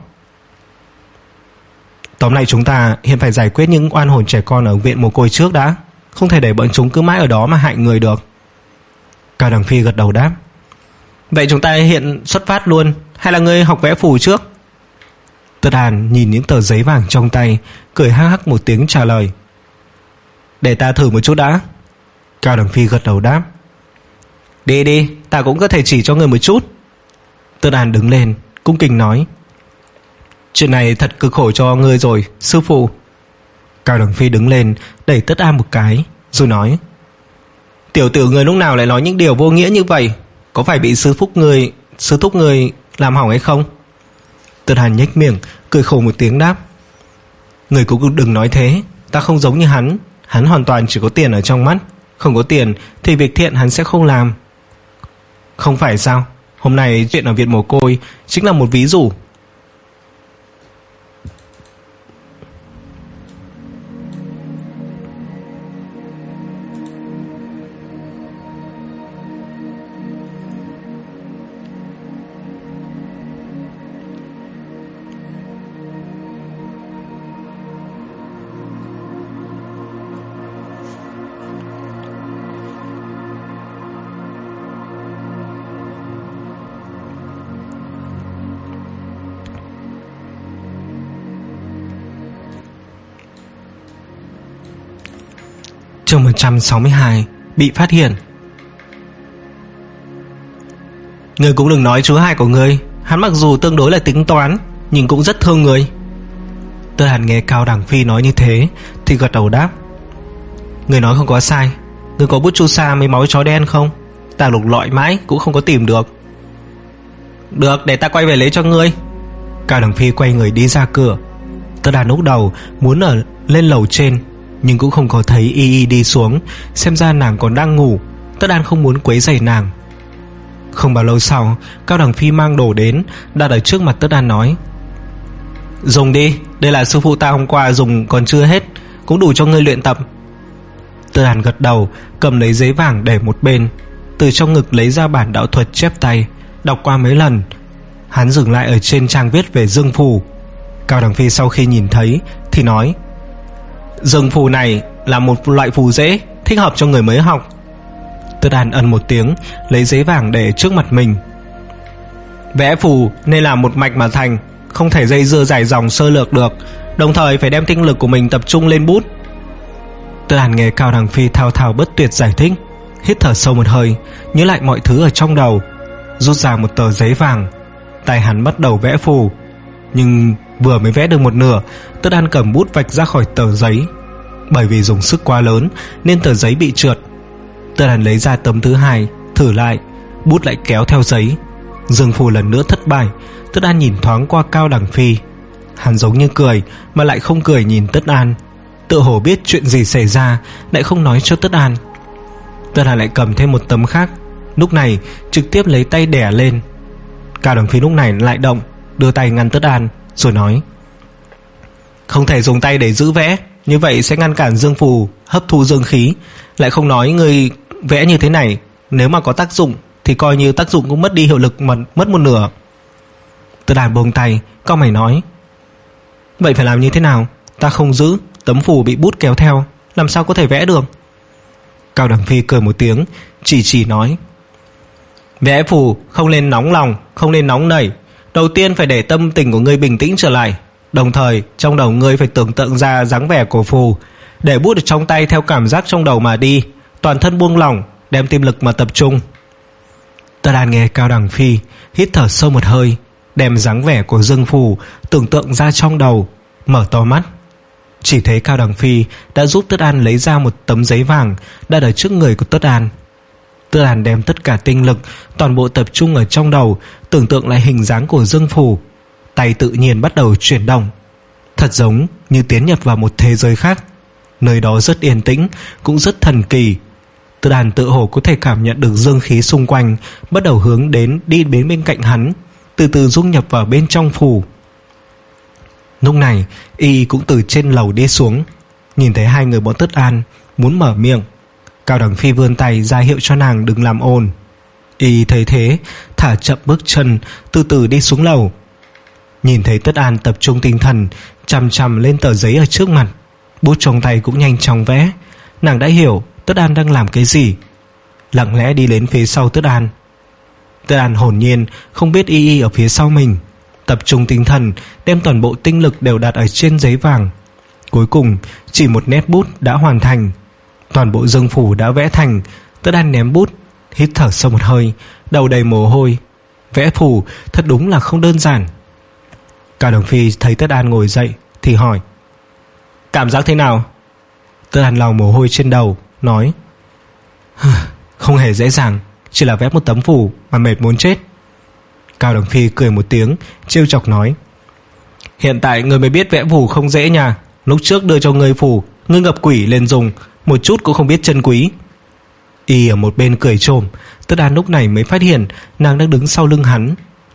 Tóm lại chúng ta hiện phải giải quyết những oan hồn trẻ con ở viện mồ côi trước đã. Không thể để bọn chúng cứ mãi ở đó mà hại người được. Cao Đằng Phi gật đầu đáp. Vậy chúng ta hiện xuất phát luôn, hay là ngươi học vẽ phù trước? Tất An nhìn những tờ giấy vàng trong tay, cười hắc hắc một tiếng trả lời. Để ta thử một chút đã. Cao Đằng Phi gật đầu đáp. Đi đi, ta cũng có thể chỉ cho người một chút. Tất An đứng lên cung kính nói. Chuyện này thật cực khổ cho ngươi rồi, sư phụ. Cao Đằng Phi đứng lên đẩy Tất An một cái rồi nói. Tiểu tử người lúc nào lại nói những điều vô nghĩa như vậy? Có phải bị sư phúc người Sư thúc người làm hỏng hay không? Tất An nhếch miệng cười khổ một tiếng đáp. Người cũng đừng nói thế. Ta không giống như hắn. Hắn hoàn toàn chỉ có tiền ở trong mắt. Không có tiền thì việc thiện hắn sẽ không làm. Không phải sao? Hôm nay chuyện ở viện mồ côi chính là một ví dụ. Chương một trăm sáu mươi hai. Bị phát hiện. Ngươi cũng đừng nói chú hai của ngươi. Hắn mặc dù tương đối là tính toán, nhưng cũng rất thương người. Tất Hàn nghe Cao Đằng Phi nói như thế thì gật đầu đáp. Ngươi nói không có sai. Ngươi có bút chu sa mấy máu chó đen không? Ta lục lọi mãi cũng không có tìm được. Được, để ta quay về lấy cho ngươi. Cao Đằng Phi quay người đi ra cửa. Tất Hàn lúc đầu muốn ở lên lầu trên, nhưng cũng không có thấy Y Y đi xuống. Xem ra nàng còn đang ngủ. Tất An không muốn quấy rầy nàng. Không bao lâu sau, Cao Đằng Phi mang đồ đến, đặt ở trước mặt Tất An nói. Dùng đi, đây là sư phụ ta hôm qua dùng còn chưa hết, cũng đủ cho ngươi luyện tập. Tất An gật đầu, cầm lấy giấy vàng để một bên, từ trong ngực lấy ra bản đạo thuật chép tay, đọc qua mấy lần. Hắn dừng lại ở trên trang viết về dương phù. Cao Đằng Phi sau khi nhìn thấy thì nói. Dương phù này là một loại phù dễ, thích hợp cho người mới học. Tất An ân một tiếng, lấy giấy vàng để trước mặt mình. Vẽ phù nên là một mạch mà thành, không thể dây dưa dài dòng sơ lược được, đồng thời phải đem tinh lực của mình tập trung lên bút. Tất An nghe Cao Đằng Phi thao thao bất tuyệt giải thích, hít thở sâu một hơi, nhớ lại mọi thứ ở trong đầu, rút ra một tờ giấy vàng. Tay hắn bắt đầu vẽ phù, nhưng vừa mới vẽ được một nửa, Tất An cầm bút vạch ra khỏi tờ giấy. Bởi vì dùng sức quá lớn nên tờ giấy bị trượt. Tất An lấy ra tấm thứ hai, thử lại, bút lại kéo theo giấy. Dương phù lần nữa thất bại. Tất An nhìn thoáng qua Cao Đằng Phi. Hắn giống như cười mà lại không cười nhìn Tất An, tựa hồ biết chuyện gì xảy ra, lại không nói cho Tất An. Tất An lại cầm thêm một tấm khác, lúc này trực tiếp lấy tay đẻ lên. Cao Đằng Phi lúc này lại động, đưa tay ngăn Tất An rồi nói. Không thể dùng tay để giữ vẽ, như vậy sẽ ngăn cản dương phù hấp thu dương khí. Lại không nói người vẽ như thế này, nếu mà có tác dụng thì coi như tác dụng cũng mất đi hiệu lực mà mất một nửa. Tất An buông tay, cau mày nói. Vậy phải làm như thế nào? Ta không giữ, tấm phù bị bút kéo theo, làm sao có thể vẽ được? Cao Đằng Phi cười một tiếng, chỉ chỉ nói. Vẽ phù không nên nóng lòng, không nên nóng nảy. Đầu tiên phải để tâm tình của ngươi bình tĩnh trở lại, đồng thời trong đầu ngươi phải tưởng tượng ra dáng vẻ của phù, để bút ở trong tay theo cảm giác trong đầu mà đi, toàn thân buông lỏng, đem tim lực mà tập trung. Tất An nghe Cao Đằng Phi hít thở sâu một hơi, đem dáng vẻ của dương phù tưởng tượng ra trong đầu, mở to mắt. Chỉ thấy Cao Đằng Phi đã giúp Tất An lấy ra một tấm giấy vàng đặt ở trước người của Tất An. Tất An đem tất cả tinh lực toàn bộ tập trung ở trong đầu, tưởng tượng lại hình dáng của dương phù. Tay tự nhiên bắt đầu chuyển động, thật giống như tiến nhập vào một thế giới khác. Nơi đó rất yên tĩnh, cũng rất thần kỳ. Tất An tự hồ có thể cảm nhận được dương khí xung quanh bắt đầu hướng đến đi đến bên cạnh hắn, từ từ dung nhập vào bên trong phù. Lúc này Y cũng từ trên lầu đi xuống, nhìn thấy hai người bọn Tất An muốn mở miệng. Cao Đằng Phi vươn tay ra hiệu cho nàng đừng làm ồn. Y thấy thế, thả chậm bước chân, từ từ đi xuống lầu. Nhìn thấy Tất An tập trung tinh thần, chằm chằm lên tờ giấy ở trước mặt, bút trong tay cũng nhanh chóng vẽ. Nàng đã hiểu Tất An đang làm cái gì, lặng lẽ đi đến phía sau Tất An. Tất An hồn nhiên không biết Y Y ở phía sau mình, tập trung tinh thần, đem toàn bộ tinh lực đều đặt ở trên giấy vàng. Cuối cùng chỉ một nét bút đã hoàn thành, toàn bộ dương phủ đã vẽ thành. Tất An ném bút, hít thở sâu một hơi, đầu đầy mồ hôi. Vẽ phù thật đúng là không đơn giản. Cao Đồng Phi thấy Tất An ngồi dậy thì hỏi: cảm giác thế nào? Tất An lau mồ hôi trên đầu, nói: không hề dễ dàng, chỉ là vẽ một tấm phù mà mệt muốn chết. Cao Đồng Phi cười một tiếng, trêu chọc nói: hiện tại người mới biết vẽ phù không dễ nha. Lúc trước đưa cho người phù, ngươi ngập quỷ lên dùng, một chút cũng không biết trân quý. Y ở một bên cười trộm. Tất An lúc này mới phát hiện nàng đang đứng sau lưng hắn.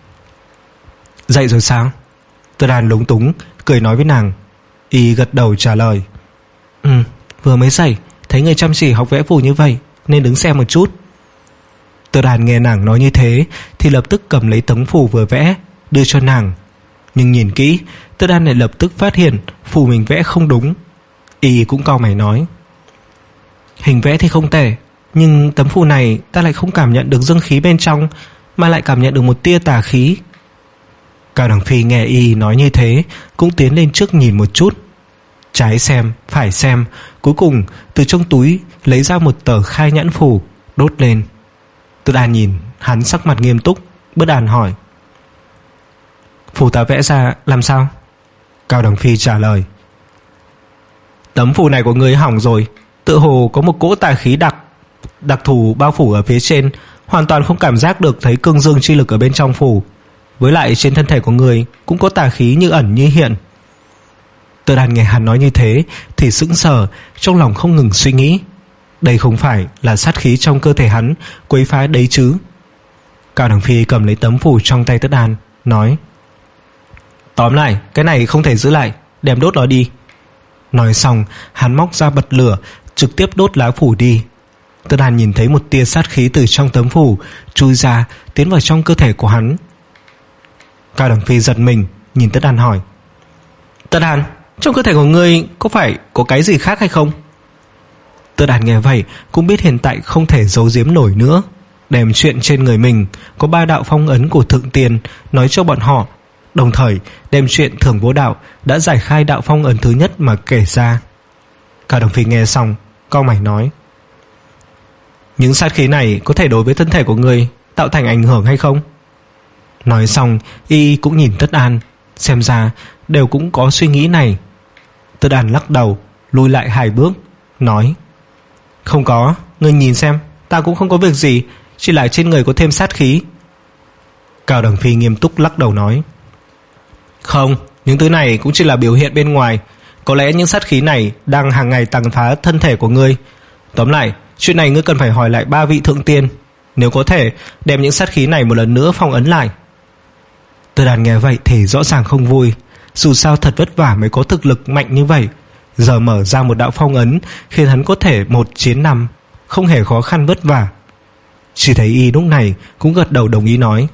Dậy rồi sao? Tất An lúng túng cười nói với nàng. Y gật đầu trả lời: Ừ, vừa mới dậy, thấy người chăm chỉ học vẽ phù như vậy nên đứng xem một chút. Tất An nghe nàng nói như thế thì lập tức cầm lấy tấm phù vừa vẽ đưa cho nàng. Nhưng nhìn kỹ, Tất An lại lập tức phát hiện phù mình vẽ không đúng. Y cũng cau mày nói: hình vẽ thì không tệ, nhưng tấm phù này ta lại không cảm nhận được dương khí bên trong, mà lại cảm nhận được một tia tà khí. Cao Đằng Phi nghe Y nói như thế cũng tiến lên trước nhìn một chút, trái xem phải xem, cuối cùng từ trong túi lấy ra một tờ khai nhãn phù đốt lên. Tất An nhìn hắn sắc mặt nghiêm túc, bất an hỏi: phù ta vẽ ra làm sao? Cao Đằng Phi trả lời: tấm phù này của ngươi hỏng rồi, tựa hồ có một cỗ tà khí đặc đặc thù bao phủ ở phía trên, hoàn toàn không cảm giác được thấy cương dương chi lực ở bên trong phù. Với lại trên thân thể của người cũng có tà khí như ẩn như hiện. Tất An nghe hắn nói như thế thì sững sờ, trong lòng không ngừng suy nghĩ, đây không phải là sát khí trong cơ thể hắn quấy phá đấy chứ? Cao Đằng Phi cầm lấy tấm phù trong tay Tất An, nói: tóm lại, cái này không thể giữ lại, đem đốt nó đi. Nói xong, hắn móc ra bật lửa, trực tiếp đốt lá phù đi. Tất An nhìn thấy một tia sát khí từ trong tấm phù chui ra, tiến vào trong cơ thể của hắn. Cao Đằng Phi giật mình, nhìn Tất An hỏi: Tất An, trong cơ thể của ngươi có phải có cái gì khác hay không? Tất An nghe vậy cũng biết hiện tại không thể giấu giếm nổi nữa, đem chuyện trên người mình có ba đạo phong ấn của Thượng Tiên nói cho bọn họ, đồng thời đem chuyện Thưởng Vô Đạo đã giải khai đạo phong ấn thứ nhất mà kể ra. Cao Đằng Phi nghe xong cau mày nói: những sát khí này có thể đối với thân thể của ngươi tạo thành ảnh hưởng hay không? Nói xong, Y cũng nhìn Tất An, xem ra đều cũng có suy nghĩ này. Tất An lắc đầu, lùi lại hai bước, nói: không có, ngươi nhìn xem, ta cũng không có việc gì, chỉ là trên người có thêm sát khí. Cao Đằng Phi nghiêm túc lắc đầu nói: không, những thứ này cũng chỉ là biểu hiện bên ngoài, có lẽ những sát khí này đang hàng ngày tàn phá thân thể của ngươi. Tóm lại, chuyện này ngươi cần phải hỏi lại ba vị Thượng Tiên, nếu có thể đem những sát khí này một lần nữa phong ấn lại. Tất An nghe vậy thì rõ ràng không vui, dù sao thật vất vả mới có thực lực mạnh như vậy, giờ mở ra một đạo phong ấn khiến hắn có thể một chiến năm, không hề khó khăn vất vả. Chỉ thấy Y lúc này cũng gật đầu đồng ý nói: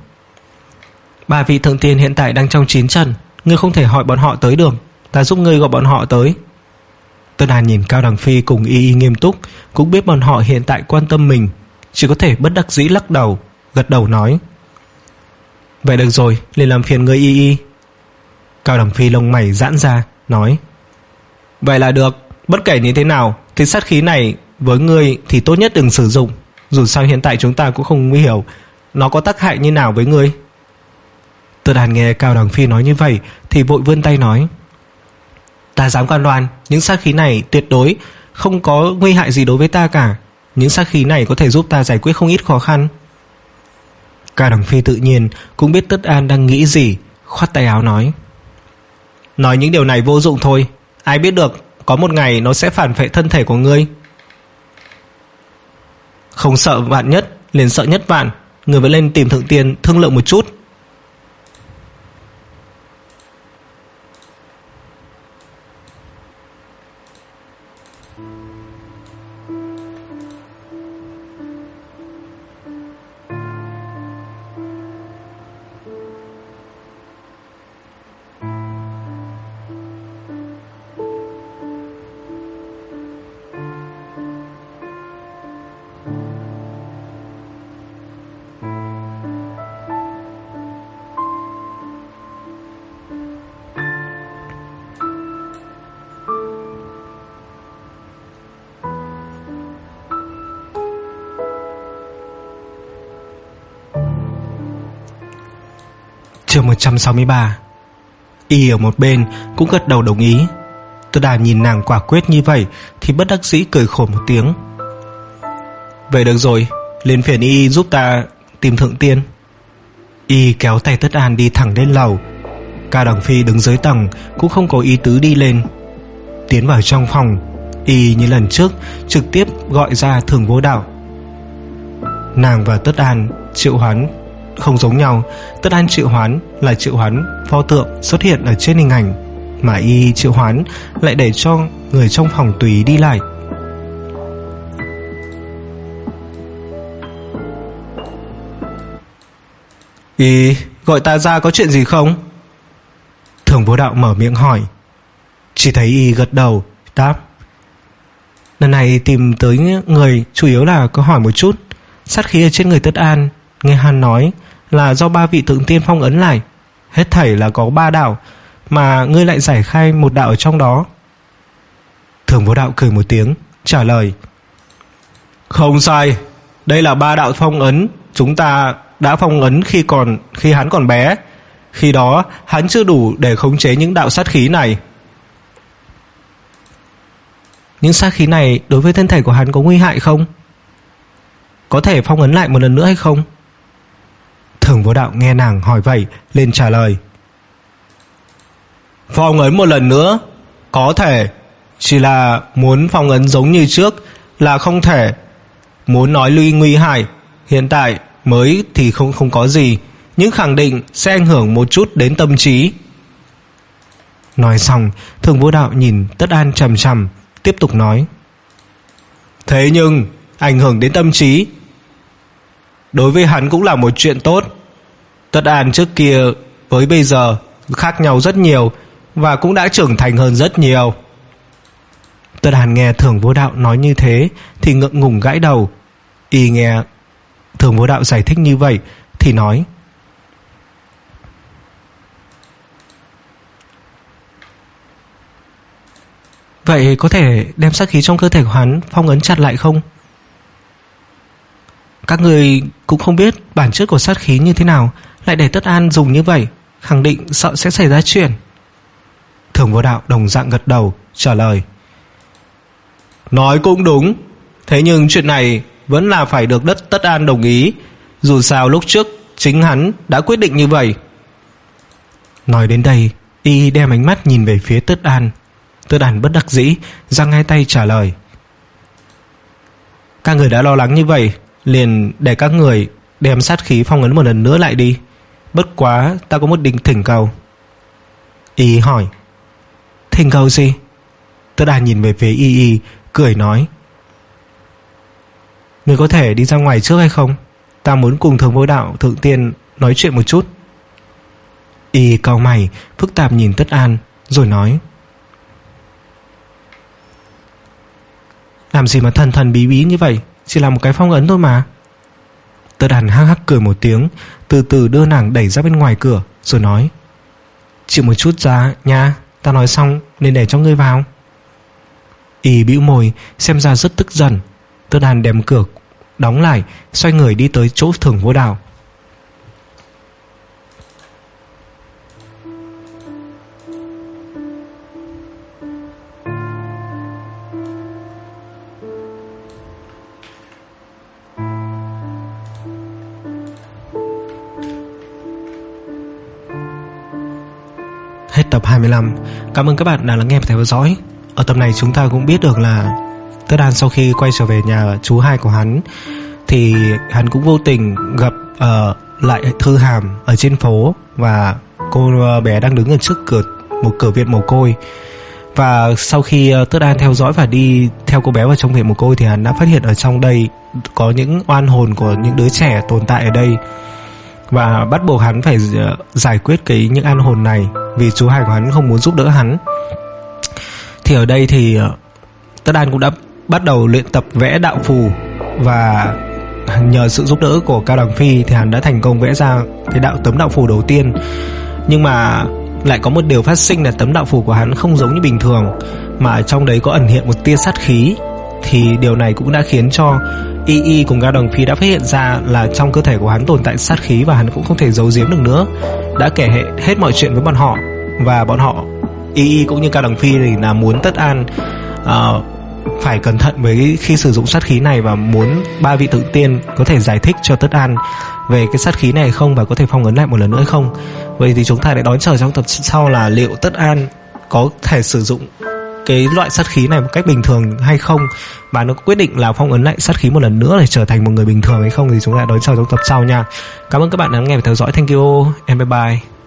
ba vị Thượng Tiên hiện tại đang trong chiến trận, ngươi không thể hỏi bọn họ tới được, ta giúp ngươi gọi bọn họ tới. Tất An nhìn Cao Đằng Phi cùng Y Y nghiêm túc, cũng biết bọn họ hiện tại quan tâm mình, chỉ có thể bất đắc dĩ lắc đầu, gật đầu nói: vậy được rồi, liền làm phiền ngươi Y Y. Cao Đằng Phi lông mày giãn ra, nói: vậy là được, bất kể như thế nào thì sát khí này với ngươi thì tốt nhất đừng sử dụng, dù sao hiện tại chúng ta cũng không hiểu nó có tác hại như nào với ngươi. Tất An nghe Cao Đằng Phi nói như vậy thì vội vươn tay nói: ta dám cam đoan những sát khí này tuyệt đối không có nguy hại gì đối với ta cả, những sát khí này có thể giúp ta giải quyết không ít khó khăn. Cao Đằng Phi tự nhiên cũng biết Tất An đang nghĩ gì, khoát tay áo nói: nói những điều này vô dụng thôi, ai biết được có một ngày nó sẽ phản phệ thân thể của ngươi. Không sợ vạn nhất liền sợ nhất vạn, người vẫn lên tìm Thượng Tiên thương lượng một chút. Chương một trăm sáu mươi ba. Y ở một bên cũng gật đầu đồng ý. Tất Đàn nhìn nàng quả quyết như vậy thì bất đắc dĩ cười khổ một tiếng. Vậy được rồi, liền phiền Y giúp ta tìm thượng tiên. Y kéo tay Tất An đi thẳng lên lầu. Cao Đằng Phi đứng dưới tầng cũng không có ý tứ đi lên. Tiến vào trong phòng, Y như lần trước trực tiếp gọi ra Thường Vô Đạo. Nàng và Tất An triệu hoán không giống nhau. Tất An triệu hoán là triệu hoán pho tượng xuất hiện ở trên hình ảnh, mà Y triệu hoán lại để cho người trong phòng tùy ý đi lại. Y gọi ta ra có chuyện gì không? Thường Vô Đạo mở miệng hỏi. Chỉ thấy Y gật đầu đáp, lần này tìm tới người chủ yếu là có hỏi một chút. Sát khí ở trên người Tất An, nghe hắn nói là do ba vị thượng tiên phong ấn lại. Hết thảy là có ba đạo, mà ngươi lại giải khai một đạo ở trong đó. Thường Vô Đạo cười một tiếng trả lời, không sai, đây là ba đạo phong ấn chúng ta đã phong ấn khi còn khi hắn còn bé. Khi đó hắn chưa đủ để khống chế những đạo sát khí này. Những sát khí này đối với thân thể của hắn có nguy hại không? Có thể phong ấn lại một lần nữa hay không? Thường Vô Đạo nghe nàng hỏi vậy liền trả lời, phong ấn một lần nữa có thể, chỉ là muốn phong ấn giống như trước là không thể. Muốn nói nguy nguy hại hiện tại mới thì không không có gì, nhưng khẳng định sẽ ảnh hưởng một chút đến tâm trí. Nói xong, Thường Vô Đạo nhìn Tất An chằm chằm, tiếp tục nói, thế nhưng ảnh hưởng đến tâm trí đối với hắn cũng là một chuyện tốt. Tất An trước kia với bây giờ khác nhau rất nhiều, và cũng đã trưởng thành hơn rất nhiều. Tất An nghe Thường Vô Đạo nói như thế thì ngượng ngùng gãi đầu. Y nghe Thường Vô Đạo giải thích như vậy thì nói, vậy có thể đem sát khí trong cơ thể của hắn phong ấn chặt lại không? Các người cũng không biết bản chất của sát khí như thế nào, lại để Tất An dùng như vậy, khẳng định sợ sẽ xảy ra chuyện. Thường Vô Đạo đồng dạng gật đầu trả lời, nói cũng đúng, thế nhưng chuyện này vẫn là phải được đất Tất An đồng ý. Dù sao lúc trước chính hắn đã quyết định như vậy. Nói đến đây, Y đem ánh mắt nhìn về phía Tất An. Tất An bất đắc dĩ giang hai tay trả lời, các người đã lo lắng như vậy, liền để các người đem sát khí phong ấn một lần nữa lại đi. Bất quá ta có một định thỉnh cầu. Y hỏi, thỉnh cầu gì? Tất An nhìn về phía Y Y cười nói, người có thể đi ra ngoài trước hay không? Ta muốn cùng Thường Vô Đạo thượng tiên nói chuyện một chút. Y cau mày phức tạp nhìn Tất An rồi nói, làm gì mà thần thần bí bí như vậy, chỉ là một cái phong ấn thôi mà. Tất An hắc hắc cười một tiếng, từ từ đưa nàng đẩy ra bên ngoài cửa rồi nói, chịu một chút ra nha, ta nói xong nên để cho ngươi vào. Y bĩu môi xem ra rất tức giận. Tất An đem cửa đóng lại, xoay người đi tới chỗ Thường Vô Đạo. Hết tập hai mươi lăm. Cảm ơn các bạn đã lắng nghe và theo dõi. Ở tập này chúng ta cũng biết được là Tất An sau khi quay trở về nhà chú hai của hắn thì hắn cũng vô tình gặp uh, lại Thư Hàm ở trên phố, và cô bé đang đứng ở trước cửa một cửa viện mồ côi. Và sau khi uh, Tất An theo dõi và đi theo cô bé vào trong viện mồ côi thì hắn đã phát hiện ở trong đây có những oan hồn của những đứa trẻ tồn tại ở đây, và bắt buộc hắn phải uh, giải quyết cái những oan hồn này vì chú hai của hắn không muốn giúp đỡ hắn. Thì ở đây thì uh, Tất An cũng đã bắt đầu luyện tập vẽ đạo phù, và nhờ sự giúp đỡ của Cao Đằng Phi thì hắn đã thành công vẽ ra cái đạo tấm đạo phù đầu tiên. Nhưng mà lại có một điều phát sinh là tấm đạo phù của hắn không giống như bình thường, mà trong đấy có ẩn hiện một tia sát khí. Thì điều này cũng đã khiến cho Y Y cùng Cao Đằng Phi đã phát hiện ra là trong cơ thể của hắn tồn tại sát khí và hắn cũng không thể giấu giếm được nữa, đã kể hết, hết mọi chuyện với bọn họ. Và bọn họ, Y Y cũng như Cao Đằng Phi thì là muốn Tất An uh, phải cẩn thận với khi sử dụng sát khí này, và muốn ba vị tự tiên có thể giải thích cho Tất An về cái sát khí này hay không và có thể phong ấn lại một lần nữa hay không. Vậy thì chúng ta lại đón chờ trong tập sau là liệu Tất An có thể sử dụng cái loại sát khí này một cách bình thường hay không, và nó quyết định là phong ấn lại sát khí một lần nữa để trở thành một người bình thường hay không, thì chúng ta đón chờ trong tập sau nha. Cảm ơn các bạn đã nghe và theo dõi. Thank you and bye bye.